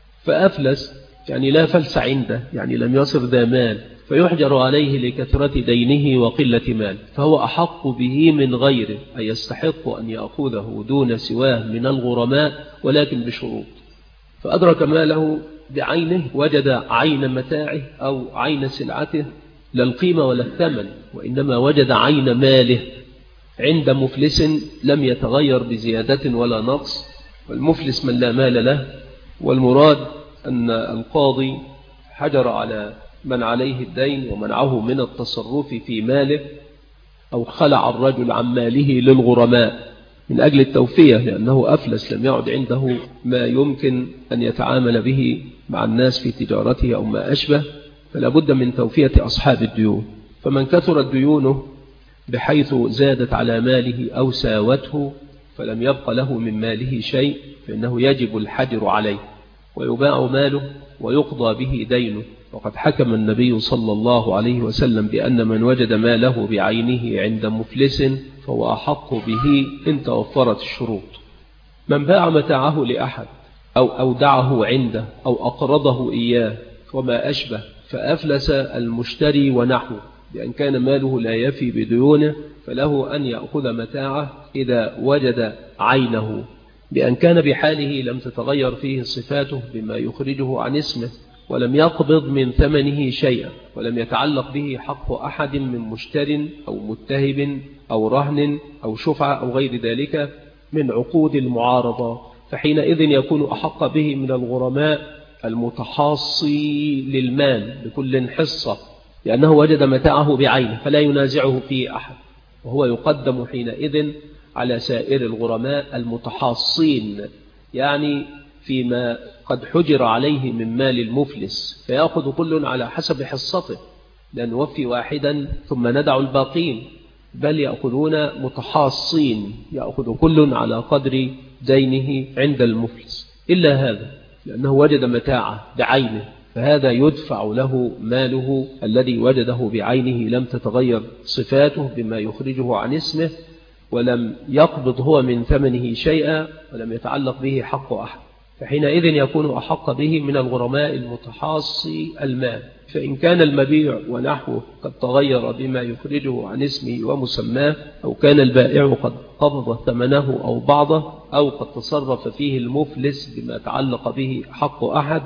فأفلس يعني لا فلس عنده، يعني لم يصر ذا مال، فيحجر عليه لكثرة دينه وقلة مال، فهو أحق به من غيره، أي يستحق أن يأخذه دون سواه من الغرماء، ولكن بشروط. فأدرك ماله بعينه، وجد عين متاعه أو عين سلعته، لا القيمة ولا الثمن، وإنما وجد عين ماله عند مفلس لم يتغير بزيادة ولا نقص. والمفلس من لا مال له، والمراد أن القاضي حجر على من عليه الدين ومنعه من التصرف في ماله، أو خلع الرجل عن ماله للغرماء من أجل التوفية، لأنه أفلس لم يعد عنده ما يمكن أن يتعامل به مع الناس في تجارته أو ما أشبه، فلا بد من توفية أصحاب الديون. فمن كثرت ديونه بحيث زادت على ماله أو ساوته فلم يبق له من ماله شيء، فإنه يجب الحجر عليه ويباع ماله ويقضى به دينه. وقد حكم النبي صلى الله عليه وسلم بأن من وجد ماله بعينه عند مفلس فهو أحق به إن توفرت الشروط. من باع متاعه لأحد أو أودعه عنده أو أقرضه إياه وما أشبه، فأفلس المشتري ونحوه، بأن كان ماله لا يفي بديونه، فله أن يأخذ متاعه إذا وجد عينه، بأن كان بحاله لم تتغير فيه صفاته بما يخرجه عن اسمه، ولم يقبض من ثمنه شيئا، ولم يتعلق به حق أحد من مشتر أو متهب أو رهن أو شفعة أو غير ذلك من عقود المعارضة، فحينئذ يكون أحق به من الغرماء المتحاصي للمال بكل حصة، لأنه وجد متاعه بعينه فلا ينازعه فيه أحد، وهو يقدم حينئذ على سائر الغرماء المتحاصين، يعني فيما قد حجر عليه من مال المفلس، فيأخذ كل على حسب حصته، لا نوفي واحدا ثم ندع الباقين، بل يأخذون متحاصين، يأخذ كل على قدر دينه عند المفلس، إلا هذا لأنه وجد متاعه بعينه، فهذا يدفع له ماله الذي وجده بعينه لم تتغير صفاته بما يخرجه عن اسمه، ولم يقبض هو من ثمنه شيئا، ولم يتعلق به حق أحد، فحينئذ يكون أحق به من الغرماء المتحاصي المال. فإن كان المبيع ونحوه قد تغير بما يخرجه عن اسمه ومسماه، أو كان البائع قد قبض ثمنه أو بعضه، أو قد تصرف فيه المفلس بما تعلق به حق أحد،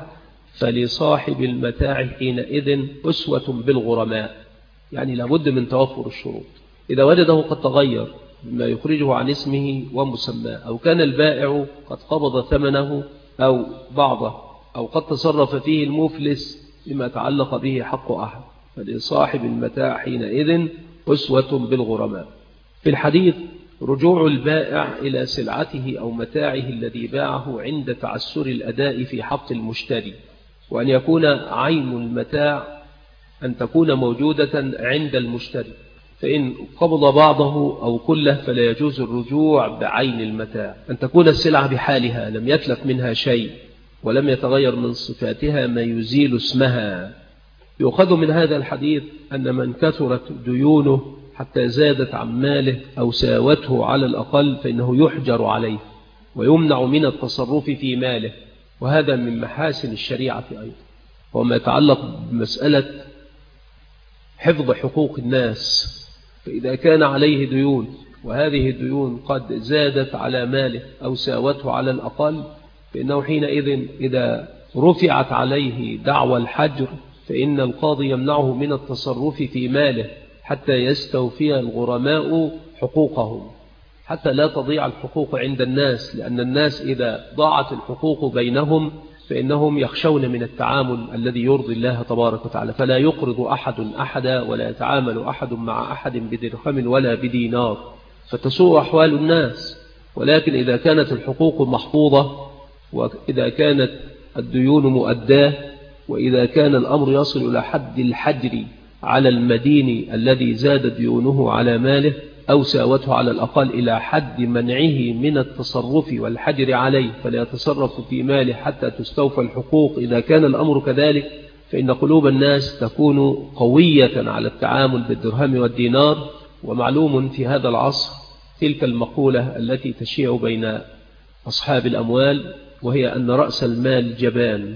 فلصاحب المتاع حينئذ أسوة بالغرماء، يعني لابد من توفر الشروط. إذا وجده قد تغير بما يخرجه عن اسمه ومسماه، أو كان البائع قد قبض ثمنه أو بعضه، أو قد تصرف فيه المفلس بما تعلق به حق أحد، فلصاحب المتاع حينئذ أسوة بالغرماء. في الحديث رجوع البائع إلى سلعته أو متاعه الذي باعه عند تعسر الأداء في حق المشتري، وأن يكون عين المتاع أن تكون موجودة عند المشتري، فإن قبض بعضه أو كله فلا يجوز الرجوع بعين المتاع. أن تكون السلعة بحالها لم يتلف منها شيء ولم يتغير من صفاتها ما يزيل اسمها. يؤخذ من هذا الحديث أن من كثرت ديونه حتى زادت عن ماله أو ساوته على الأقل فإنه يحجر عليه ويمنع من التصرف في ماله، وهذا من محاسن الشريعة أيضا. وما يتعلق بمسألة حفظ حقوق الناس، فإذا كان عليه ديون وهذه الديون قد زادت على ماله أو ساوته على الأقل، فإنه حينئذ إذا رفعت عليه دعوى الحجر فإن القاضي يمنعه من التصرف في ماله حتى يستوفي الغرماء حقوقهم، حتى لا تضيع الحقوق عند الناس، لأن الناس إذا ضاعت الحقوق بينهم فإنهم يخشون من التعامل الذي يرضي الله تبارك وتعالى، فلا يقرض أحد أحدا ولا يتعامل أحد مع أحد بدرهم ولا بدينار، فتسوء أحوال الناس. ولكن إذا كانت الحقوق محفوظة، وإذا كانت الديون مؤداة، وإذا كان الأمر يصل إلى حد الحجر على المدين الذي زاد ديونه على ماله أو ساوته على الأقل إلى حد منعه من التصرف والحجر عليه فلا يتصرف في ماله حتى تستوفى الحقوق، إذا كان الأمر كذلك فإن قلوب الناس تكون قوية على التعامل بالدرهم والدينار. ومعلوم في هذا العصر تلك المقولة التي تشيع بين أصحاب الأموال، وهي أن رأس المال جبان،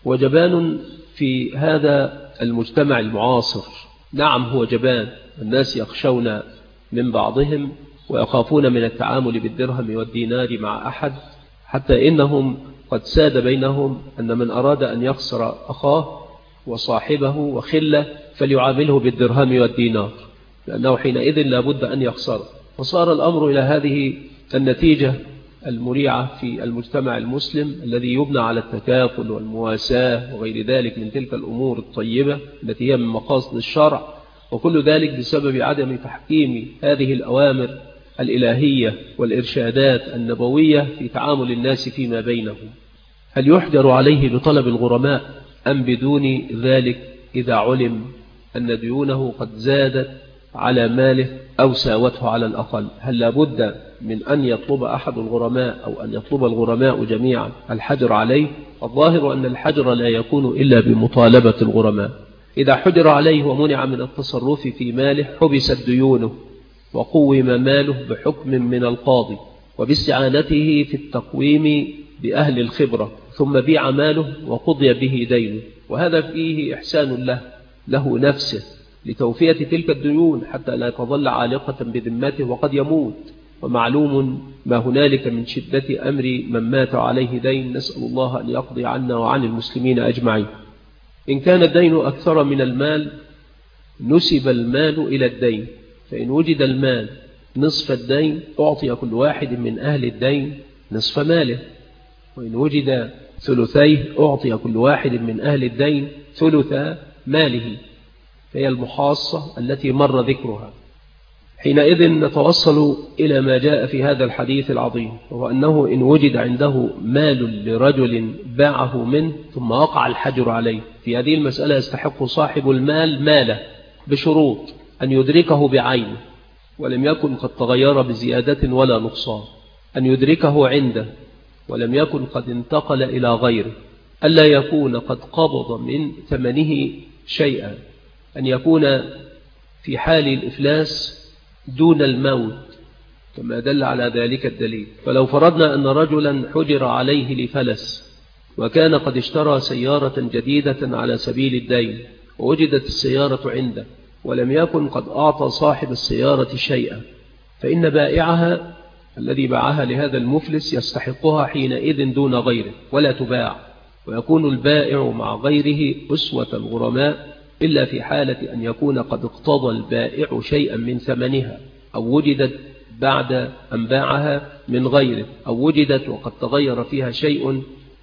وجبان في هذا المجتمع المعاصر. نعم هو جبان، الناس يخشون من بعضهم ويخافون من التعامل بالدرهم والدينار مع أحد، حتى إنهم قد ساد بينهم أن من أراد أن يخسر أخاه وصاحبه وخله فليعامله بالدرهم والدينار، لأنه حينئذ لابد أن يخسر. فصار الأمر إلى هذه النتيجة المريعة في المجتمع المسلم الذي يبنى على التكافل والمواساة وغير ذلك من تلك الأمور الطيبة التي هي من مقاصد الشرع، وكل ذلك بسبب عدم تحكيم هذه الأوامر الإلهية والإرشادات النبوية في تعامل الناس فيما بينهم. هل يحجر عليه بطلب الغرماء أم بدون ذلك إذا علم أن ديونه قد زادت على ماله أو ساوته على الأقل؟ هل لابد من أن يطلب أحد الغرماء أو أن يطلب الغرماء جميعا الحجر عليه؟ الظاهر أن الحجر لا يكون إلا بمطالبة الغرماء. إذا حجر عليه ومنع من التصرف في ماله حبست ديونه وقوم ماله بحكم من القاضي وباستعانته في التقويم بأهل الخبرة، ثم بيع ماله وقضي به دينه، وهذا فيه إحسان له نفسه لتوفية تلك الديون حتى لا تظل عالقة بذمته وقد يموت. ومعلوم ما هنالك من شدة أمر من مات عليه دين، نسأل الله أن يقضي عنا وعن المسلمين أجمعين. إن كان الدين أكثر من المال نسب المال إلى الدين، فإن وجد المال نصف الدين أعطي كل واحد من أهل الدين نصف ماله، وإن وجد ثلثيه أعطي كل واحد من أهل الدين ثلث ماله، فهي المحاصة التي مر ذكرها. حينئذ نتوصل إلى ما جاء في هذا الحديث العظيم، وهو أنه إن وجد عنده مال لرجل باعه منه ثم وقع الحجر عليه، في هذه المسألة يستحق صاحب المال ماله بشروط: أن يدركه بعينه ولم يكن قد تغير بزيادة ولا نقصان، أن يدركه عنده ولم يكن قد انتقل إلى غيره، ألا يكون قد قبض من ثمنه شيئا، أن يكون في حال الإفلاس دون الموت كما دل على ذلك الدليل. فلو فرضنا أن رجلا حجر عليه لفلس وكان قد اشترى سيارة جديدة على سبيل الدين، ووجدت السيارة عنده ولم يكن قد أعطى صاحب السيارة شيئا، فإن بائعها الذي باعها لهذا المفلس يستحقها حينئذ دون غيره ولا تباع، ويكون البائع مع غيره أسوة الغرماء، إلا في حالة أن يكون قد اقتضى البائع شيئا من ثمنها أو وجدت بعد أن باعها من غيره أو وجدت وقد تغير فيها شيء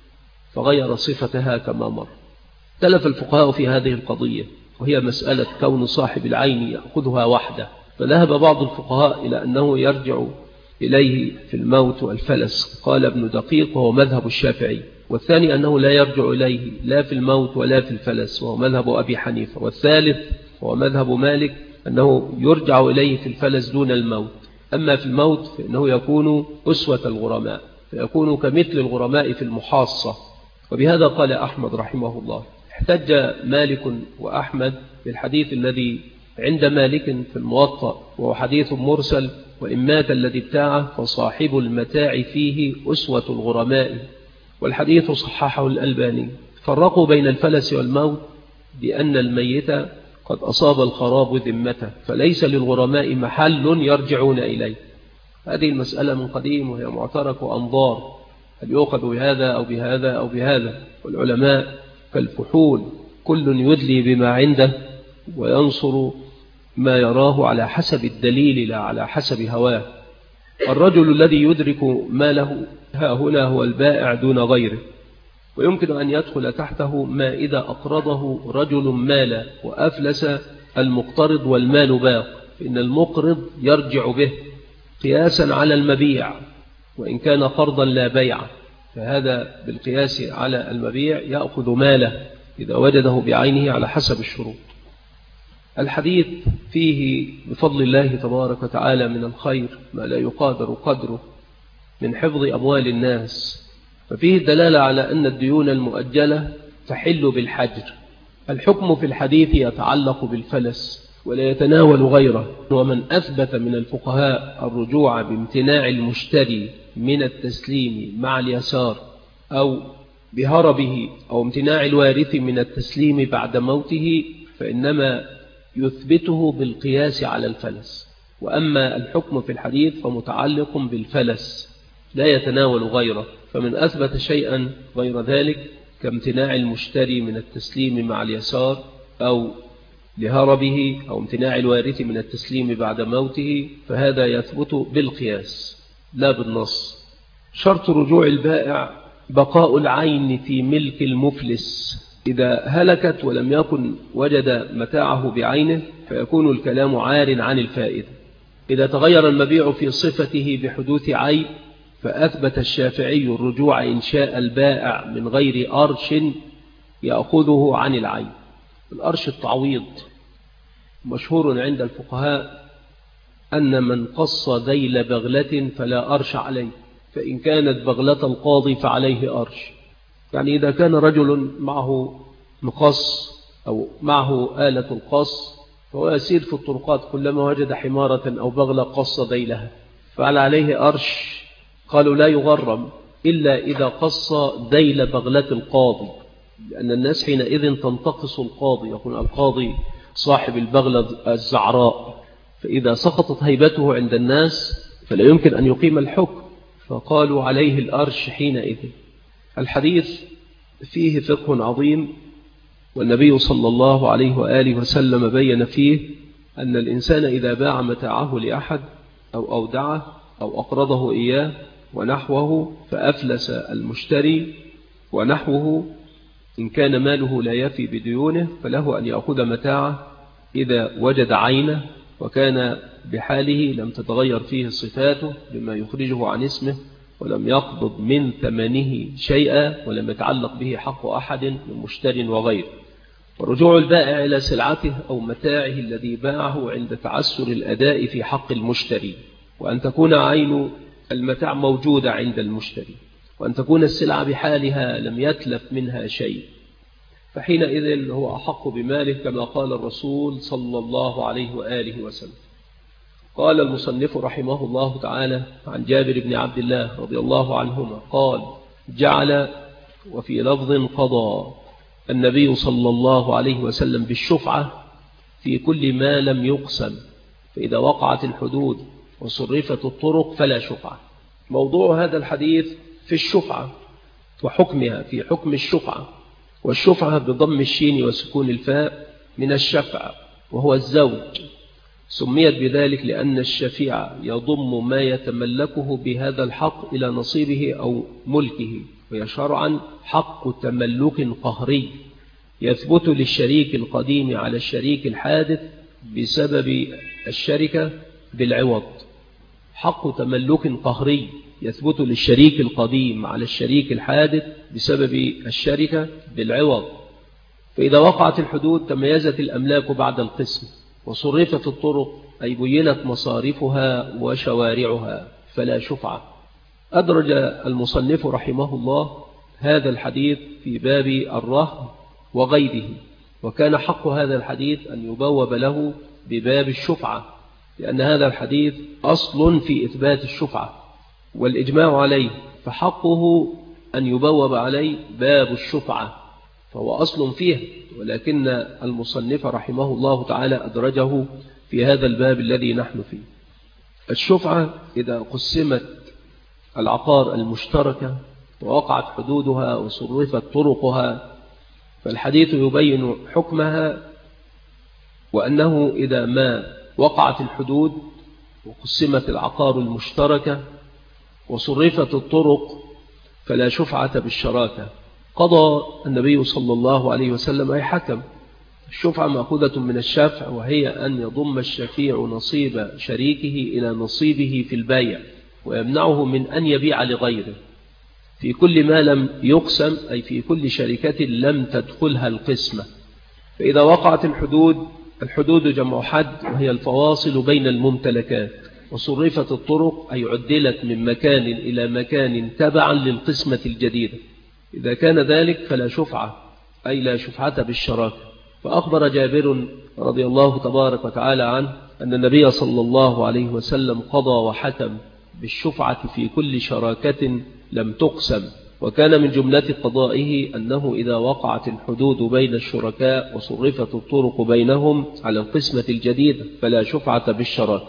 فغير صفتها كما مر. اختلف الفقهاء في هذه القضية، وهي مسألة كون صاحب العين يأخذها وحده. فذهب بعض الفقهاء إلى أنه يرجع إليه في الموت والفلس، قال ابن دقيق وهو مذهب الشافعي، والثاني أنه لا يرجع إليه لا في الموت ولا في الفلس وهو مذهب أبي حنيفة، والثالث هو مذهب مالك أنه يرجع إليه في الفلس دون الموت. أما في الموت فإنه يكون أسوة الغرماء، فيكون كمثل الغرماء في المحاصة. وبهذا قال أحمد رحمه الله. احتج مالك وأحمد بالحديث الذي عند مالك في الموطأ، وهو حديث مرسل: وإن مات الذي ابتاعه فصاحب المتاع فيه أسوة الغرماء، والحديث صححه الألباني. فرقوا بين الفلس والموت بأن الميت قد أصاب الخراب ذمته، فليس للغرماء محل يرجعون إليه. هذه المسألة من قديم وهي معترك وأنظار، هل يؤخذ بهذا أو بهذا أو بهذا، والعلماء كالفحول كل يدلي بما عنده وينصر ما يراه على حسب الدليل لا على حسب هواه. الرجل الذي يدرك ماله ها هنا هو البائع دون غيره، ويمكن أن يدخل تحته ما إذا أقرضه رجل مالا وأفلس المقترض والمال باق، فإن المقرض يرجع به قياسا على المبيع وإن كان قرضا لا بيع، فهذا بالقياس على المبيع يأخذ ماله إذا وجده بعينه على حسب الشروط. الحديث فيه بفضل الله تبارك وتعالى من الخير ما لا يقادر قدره من حفظ أموال الناس، ففيه الدلالة على أن الديون المؤجلة تحل بالحجر. الحكم في الحديث يتعلق بالفلس ولا يتناول غيره. ومن أثبت من الفقهاء الرجوع بامتناع المشتري من التسليم مع اليسار أو بهربه أو امتناع الوارث من التسليم بعد موته، فإنما يثبته بالقياس على الفلس. وأما الحكم في الحديث فمتعلق بالفلس لا يتناول غيره، فمن أثبت شيئا غير ذلك كامتناع المشتري من التسليم مع اليسار أو لهربه أو امتناع الوارث من التسليم بعد موته، فهذا يثبت بالقياس لا بالنص. شرط رجوع البائع بقاء العين في ملك المفلس. إذا هلكت ولم يكن وجد متاعه بعينه فيكون الكلام عار عن الفائدة. إذا تغير المبيع في صفته بحدوث عيب فأثبت الشافعي الرجوع إن شاء البائع من غير أرش يأخذه عن العين. الأرش التعويض. مشهور عند الفقهاء أن من قص ذيل بغلة فلا أرش عليه، فإن كانت بغلة القاضي فعليه أرش. يعني إذا كان رجل معه مقص أو معه آلة القص فهو يسير في الطرقات كلما وجد حمارة أو بغلة قص ذيلها فعلى عليه أرش. قالوا لا يغرم إلا إذا قص ذيل بغلة القاضي، لأن الناس حينئذ تنتقص القاضي، يكون القاضي صاحب البغلة الزعراء، فإذا سقطت هيبته عند الناس فلا يمكن أن يقيم الحكم، فقالوا عليه الأرش حينئذ. الحديث فيه فقه عظيم، والنبي صلى الله عليه وآله وسلم بين فيه أن الإنسان إذا باع متاعه لأحد أو أودعه أو أقرضه إياه ونحوه فأفلس المشتري ونحوه، إن كان ماله لا يفي بديونه فله أن يأخذ متاعه إذا وجد عينه وكان بحاله لم تتغير فيه صفاته بما يخرجه عن اسمه، ولم يقبض من ثمنه شيئا، ولم يتعلق به حق أحد من مشتر وغيره. ورجوع البائع إلى سلعته أو متاعه الذي باعه عند تعسر الأداء في حق المشتري، وأن تكون عين المتاع موجودة عند المشتري، وأن تكون السلعة بحالها لم يتلف منها شيء، فحينئذ هو أحق بماله كما قال الرسول صلى الله عليه وآله وسلم. قال المصنف رحمه الله تعالى عن جابر بن عبد الله رضي الله عنهما قال: جعل وفي لفظ قضى النبي صلى الله عليه وسلم بالشفعة في كل ما لم يقسم، فإذا وقعت الحدود وصرفت الطرق فلا شفعة. موضوع هذا الحديث في الشفعة وحكمها في حكم الشفعة، والشفعة بضم الشين وسكون الفاء من الشفع وهو الزوج. سميت بذلك لأن الشفيع يضم ما يتملكه بهذا الحق إلى نصيبه أو ملكه، وهي شرعا حق تملك قهري يثبت للشريك القديم على الشريك الحادث بسبب الشركة بالعوض. حق تملك قهري يثبت للشريك القديم على الشريك الحادث بسبب الشركة بالعوض. فإذا وقعت الحدود تميزت الأملاك بعد القسم، وصرفت الطرق أي بينت مصارفها وشوارعها، فلا شفعة. أدرج المصنف رحمه الله هذا الحديث في باب الرهن وغيره، وكان حق هذا الحديث أن يبوب له بباب الشفعة، لأن هذا الحديث أصل في إثبات الشفعة والإجماع عليه، فحقه أن يبوب عليه باب الشفعة، فهو أصل فيه، ولكن المصنف رحمه الله تعالى أدرجه في هذا الباب الذي نحن فيه. الشفعة إذا قسمت العقار المشتركة ووقعت حدودها وصرفت طرقها، فالحديث يبين حكمها، وأنه إذا ما وقعت الحدود وقسمت العقار المشتركة وصرفت الطرق فلا شفعة بالشراكة. قضى النبي صلى الله عليه وسلم أي حكم. الشفعة مأخوذة من الشفع، وهي أن يضم الشفيع نصيب شريكه إلى نصيبه في البيع، ويمنعه من أن يبيع لغيره في كل ما لم يقسم، أي في كل شركة لم تدخلها القسمة. فإذا وقعت الحدود جمع حد، وهي الفواصل بين الممتلكات، وصرفت الطرق أي عدلت من مكان إلى مكان تبعا للقسمة الجديدة. إذا كان ذلك فلا شفعة، أي لا شفعة بالشراكة. فأخبر جابر رضي الله تبارك وتعالى عنه أن النبي صلى الله عليه وسلم قضى وحكم بالشفعة في كل شراكة لم تقسم، وكان من جملة قضائه أنه إذا وقعت الحدود بين الشركاء وصرفت الطرق بينهم على القسمة الجديدة فلا شفعة بالشراكة.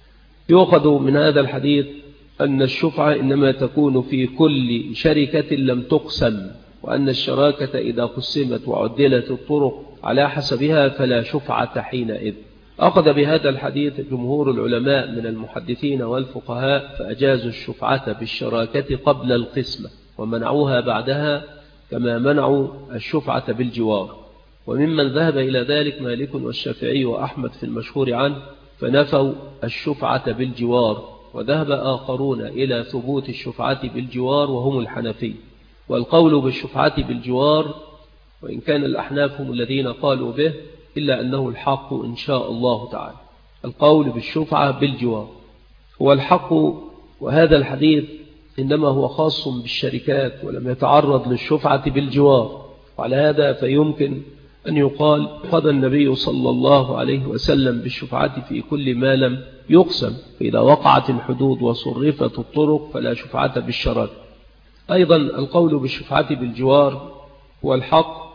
يؤخذ من هذا الحديث أن الشفعة إنما تكون في كل شركة لم تقسم، وأن الشراكة إذا قسمت وعدلت الطرق على حسبها فلا شفعة حينئذ. أخذ بهذا الحديث جمهور العلماء من المحدثين والفقهاء، فأجازوا الشفعة بالشراكة قبل القسمة ومنعوها بعدها، كما منعوا الشفعة بالجوار. وممن ذهب إلى ذلك مالك والشافعي وأحمد في المشهور عنه، فنفوا الشفعة بالجوار، وذهب آخرون إلى ثبوت الشفعة بالجوار وهم الحنفي. والقول بالشفعة بالجوار وإن كان الأحناف هم الذين قالوا به، إلا أنه الحق إن شاء الله تعالى. القول بالشفعة بالجوار هو الحق، وهذا الحديث إنما هو خاص بالشركات ولم يتعرض للشفعة بالجوار. وعلى هذا فيمكن أن يقال قضى النبي صلى الله عليه وسلم بالشفعة في كل ما لم يقسم، فإذا وقعت الحدود وصرفت الطرق فلا شفعة بالشراكة. أيضا القول بالشفعة بالجوار هو الحق،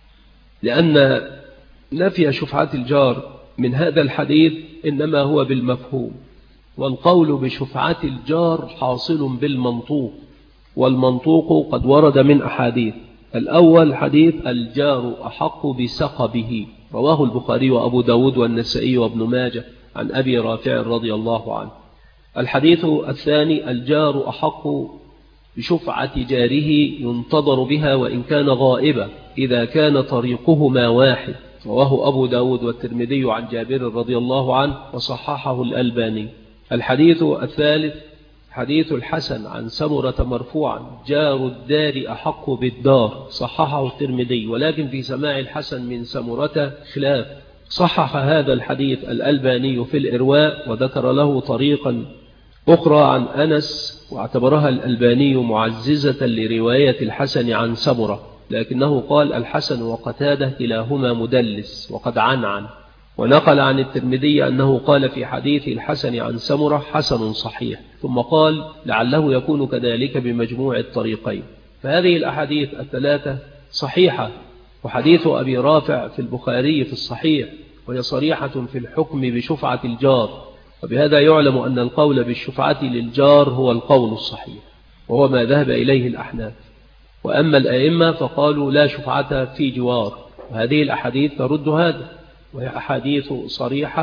لأن نفي شفعة الجار من هذا الحديث إنما هو بالمفهوم، والقول بشفعة الجار حاصل بالمنطوق، والمنطوق قد ورد من أحاديث. الأول حديث الجار أحق بسقبه، رواه البخاري وأبو داود والنسائي وابن ماجه عن أبي رافع رضي الله عنه. الحديث الثاني الجار أحق بشفعة جاره ينتظر بها وإن كان غائبا إذا كان طريقهما واحد، رواه أبو داود والترمذي عن جابر رضي الله عنه وصححه الألباني. الحديث الثالث حديث الحسن عن سمرة مرفوعا جار الدار أحق بالدار، صححه الترمذي، ولكن في سماع الحسن من سمرة خلاف. صحح هذا الحديث الألباني في الإرواء، وذكر له طريقا أخرى عن أنس، واعتبرها الألباني معززة لرواية الحسن عن سمرة، لكنه قال الحسن وقتاده كلاهما مدلس وقد عنعن. ونقل عن الترمذي أنه قال في حديث الحسن عن سمرة حسن صحيح، ثم قال لعله يكون كذلك بمجموع الطريقين. فهذه الأحاديث الثلاثة صحيحة، وحديث أبي رافع في البخاري في الصحيح، وهي صريحة في الحكم بشفعة الجار، وبهذا يعلم أن القول بالشفعة للجار هو القول الصحيح، وهو ما ذهب إليه الأحناف. وأما الأئمة فقالوا لا شفعة في جوار، وهذه الأحاديث ترد هذا، وهي أحاديث صريحة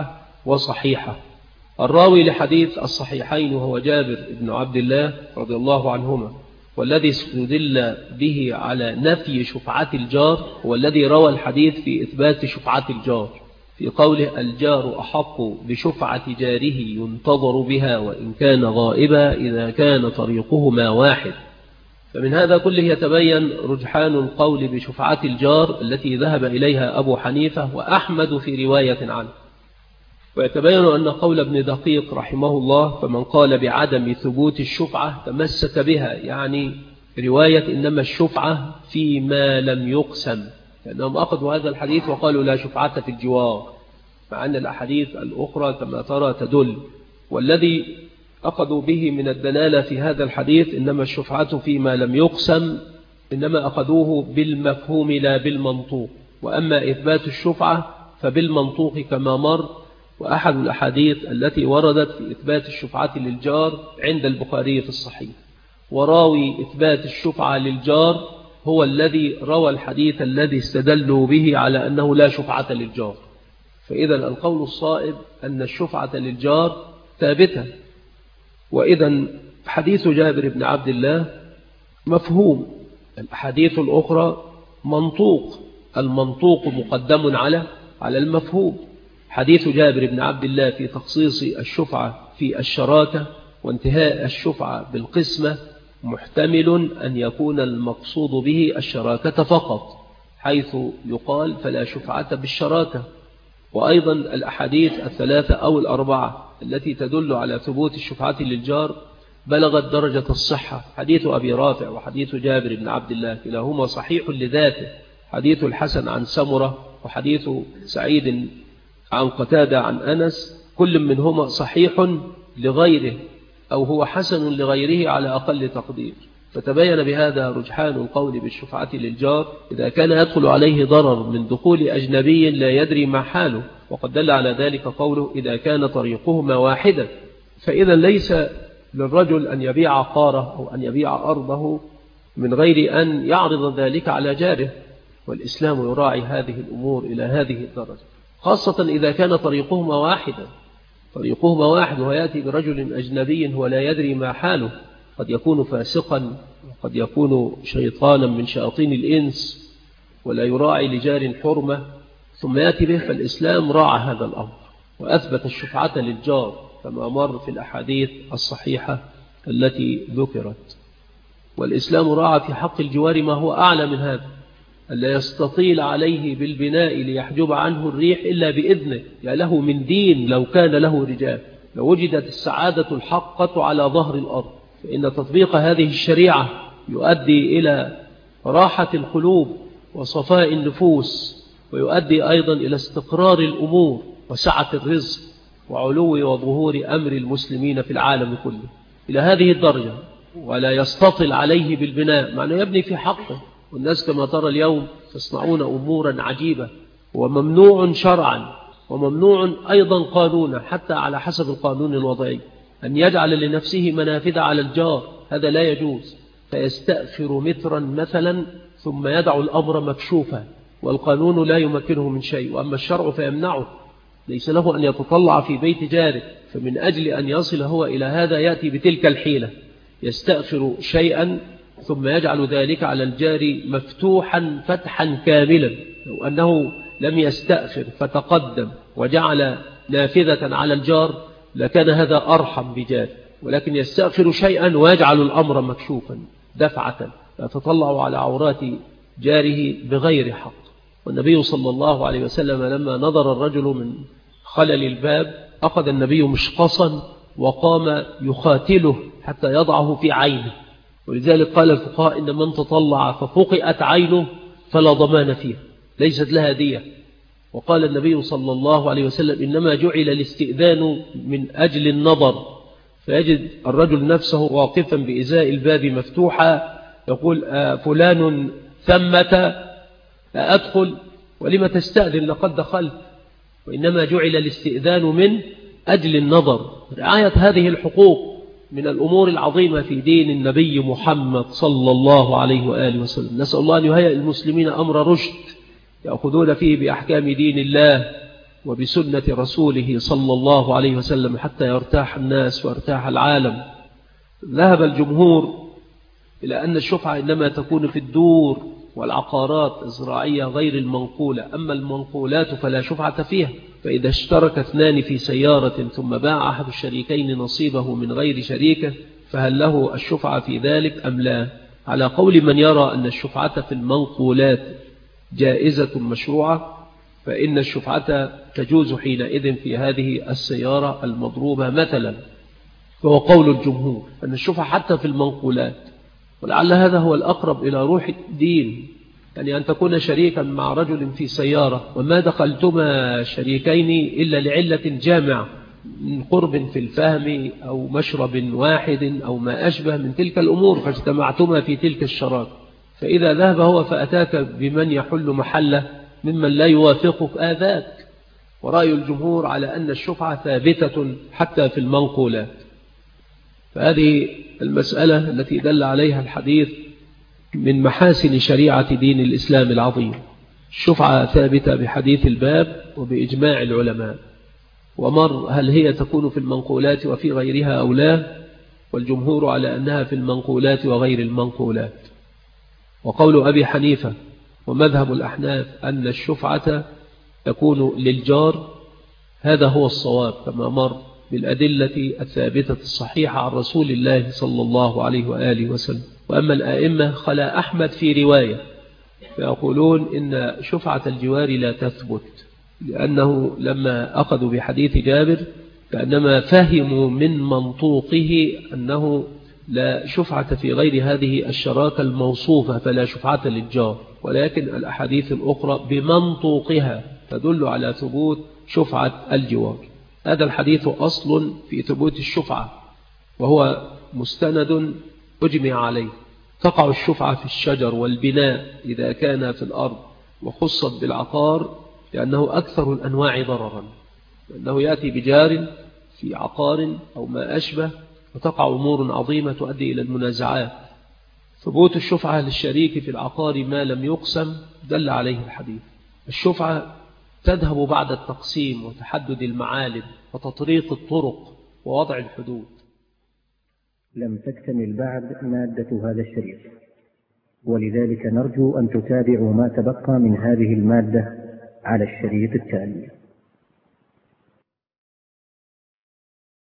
وصحيحة. الراوي لحديث الصحيحين وهو جابر بن عبد الله رضي الله عنهما، والذي استدل به على نفي شفعة الجار، هو الذي روى الحديث في إثبات شفعة الجار في قوله: الجار أحق بشفعة جاره ينتظر بها وإن كان غائبا إذا كان طريقهما واحد. فمن هذا كله يتبين رجحان القول بشفعة الجار التي ذهب إليها أبو حنيفة وأحمد في رواية عنه. ويتبين أن قول ابن دقيق رحمه الله: فمن قال بعدم ثبوت الشفعة تمسك بها، يعني رواية إنما الشفعة فيما لم يقسم، لأنهم أخذوا هذا الحديث وقالوا لا شفعة في الجوار، مع أن الأحاديث الأخرى كما ترى تدل. والذي أخذوا به من الدلالة في هذا الحديث إنما الشفعة فيما لم يقسم إنما أخذوه بالمفهوم لا بالمنطوق، وأما إثبات الشفعة فبالمنطوق كما مر. وأحد الأحاديث التي وردت في إثبات الشفعة للجار عند البخاري في الصحيح، وراوي إثبات الشفعة للجار هو الذي روى الحديث الذي استدلوا به على أنه لا شفعة للجار. فإذا القول الصائب أن الشفعة للجار ثابتة. وإذا حديث جابر بن عبد الله مفهوم، الأحاديث الأخرى منطوق، المنطوق مقدم على المفهوم. حديث جابر بن عبد الله في تخصيص الشفعة في الشراكة وانتهاء الشفعة بالقسمة محتمل أن يكون المقصود به الشراكة فقط، حيث يقال فلا شفعة بالشراكة. وأيضا الأحاديث الثلاثة أو الأربعة التي تدل على ثبوت الشفعة للجار بلغت درجة الصحة. حديث أبي رافع وحديث جابر بن عبد الله كلاهما صحيح لذاته، حديث الحسن عن سمرة وحديث سعيد عن قتادة عن أنس، كل منهما صحيح لغيره أو هو حسن لغيره على أقل تقدير. فتبين بهذا رجحان القول بالشفعة للجار إذا كان يدخل عليه ضرر من دخول أجنبي لا يدري ما حاله، وقد دل على ذلك قوله: إذا كان طريقهما واحدا. فإذا ليس للرجل أن يبيع عقاره أو أن يبيع أرضه من غير أن يعرض ذلك على جاره، والإسلام يراعي هذه الأمور إلى هذه الدرجة، خاصة إذا كان طريقهما واحدا. طريقهما واحد ويأتي برجل أجنبي هو لا يدري ما حاله، قد يكون فاسقا وقد يكون شيطانا من شياطين الإنس ولا يراعي لجار حرمة، ثم يأتي به. فالإسلام راعى هذا الأمر وأثبت الشفعة للجار كما مر في الأحاديث الصحيحة التي ذكرت. والإسلام راعى في حق الجوار ما هو أعلى من هذا، ألا يستطيل عليه بالبناء ليحجب عنه الريح إلا بإذنه. يا له من دين لو كان له رجال، لو وجدت السعادة الحقة على ظهر الأرض. فإن تطبيق هذه الشريعة يؤدي إلى راحة القلوب وصفاء النفوس، ويؤدي أيضا إلى استقرار الأمور وسعة الرزق وعلو وظهور أمر المسلمين في العالم كله إلى هذه الدرجة. ولا يستطل عليه بالبناء، معنى يبني في حقه. والناس كما ترى اليوم يصنعون أمورا عجيبة، وممنوع شرعا وممنوع أيضا قانونا، حتى على حسب القانون الوضعي، أن يجعل لنفسه منافذ على الجار، هذا لا يجوز. فيستأخر مترا مثلا ثم يدع الأمر مكشوفا، والقانون لا يمكنه من شيء، وأما الشرع فيمنعه. ليس له أن يتطلع في بيت جاره، فمن أجل أن يصل هو إلى هذا يأتي بتلك الحيلة، يستأخر شيئا ثم يجعل ذلك على الجار مفتوحا فتحا كاملا. لو أنه لم يستأخر فتقدم وجعل نافذة على الجار لكان هذا أرحم بجار، ولكن يستأخر شيئا ويجعل الأمر مكشوفا دفعة، لا تطلع على عورات جاره بغير حق. والنبي صلى الله عليه وسلم لما نظر الرجل من خلل الباب أخذ النبي مشقصا وقام يخاتله حتى يضعه في عينه. ولذلك قال الفقهاء إن من تطلع ففقئت عينه فلا ضمان فيها، ليست لها دية. وقال النبي صلى الله عليه وسلم إنما جعل الاستئذان من أجل النظر، فيجد الرجل نفسه واقفا بإزاء الباب مفتوحا يقول فلان ثمة أدخل، ولما تستأذن لقد دخلت. وإنما جعل الاستئذان من أجل النظر. رعاية هذه الحقوق من الأمور العظيمة في دين النبي محمد صلى الله عليه وآله وسلم. نسأل الله أن يهيئ المسلمين أمر رشد يأخذون فيه بأحكام دين الله وبسنة رسوله صلى الله عليه وسلم حتى يرتاح الناس ويرتاح العالم. ذهب الجمهور إلى أن الشفعة إنما تكون في الدور والعقارات الزراعية غير المنقولة، أما المنقولات فلا شفعة فيها. فإذا اشترك اثنان في سيارة ثم باع أحد الشريكين نصيبه من غير شريكه فهل له الشفعة في ذلك أم لا؟ على قول من يرى أن الشفعة في المنقولات جائزة مشروعة، فإن الشفعة تجوز حينئذ في هذه السيارة المضروبة مثلا، فهو قول الجمهور أن الشفعة حتى في المنقولات. ولعل هذا هو الأقرب إلى روح الدين، يعني أن تكون شريكا مع رجل في سيارة وما دخلتما شريكين إلا لعلة جامعة من قرب في الفهم أو مشرب واحد أو ما أشبه من تلك الأمور، فاجتمعتما في تلك الشراكة، فإذا ذهب هو فأتاك بمن يحل محله ممن لا يوافقك آذاك. ورأي الجمهور على أن الشفعة ثابتة حتى في المنقولات. فهذه المسألة التي دل عليها الحديث من محاسن شريعة دين الإسلام العظيم. الشفعة ثابتة بحديث الباب وبإجماع العلماء. ومر هل هي تكون في المنقولات وفي غيرها أو لا، والجمهور على أنها في المنقولات وغير المنقولات. وقول أبي حنيفة ومذهب الأحناف أن الشفعة تكون للجار، هذا هو الصواب كما مر بالأدلة الثابتة الصحيحة عن رسول الله صلى الله عليه وآله وسلم. وأما الآئمة خلا أحمد في رواية فيقولون إن شفعة الجوار لا تثبت، لأنه لما أخذوا بحديث جابر كأنما فهموا من منطوقه أنه لا شفعة في غير هذه الشراكة الموصوفة، فلا شفعة للجار، ولكن الأحاديث الأخرى بمنطوقها تدل على ثبوت شفعة الجوار. هذا الحديث أصل في ثبوت الشفعة، وهو مستند أجمع عليه. تقع الشفعة في الشجر والبناء إذا كان في الأرض، وخصت بالعقار لأنه أكثر الأنواع ضررا، لأنه يأتي بجار في عقار أو ما أشبه، وتقع أمور عظيمة تؤدي إلى المنازعات. ثبوت الشفعة للشريك في العقار ما لم يقسم دل عليه الحديث. الشفعة تذهب بعد التقسيم وتحدد المعالم وتطريق الطرق ووضع الحدود. لم تكتمل بعد مادة هذا الشريط، ولذلك نرجو أن تتابعوا ما تبقى من هذه المادة على الشريط التالي.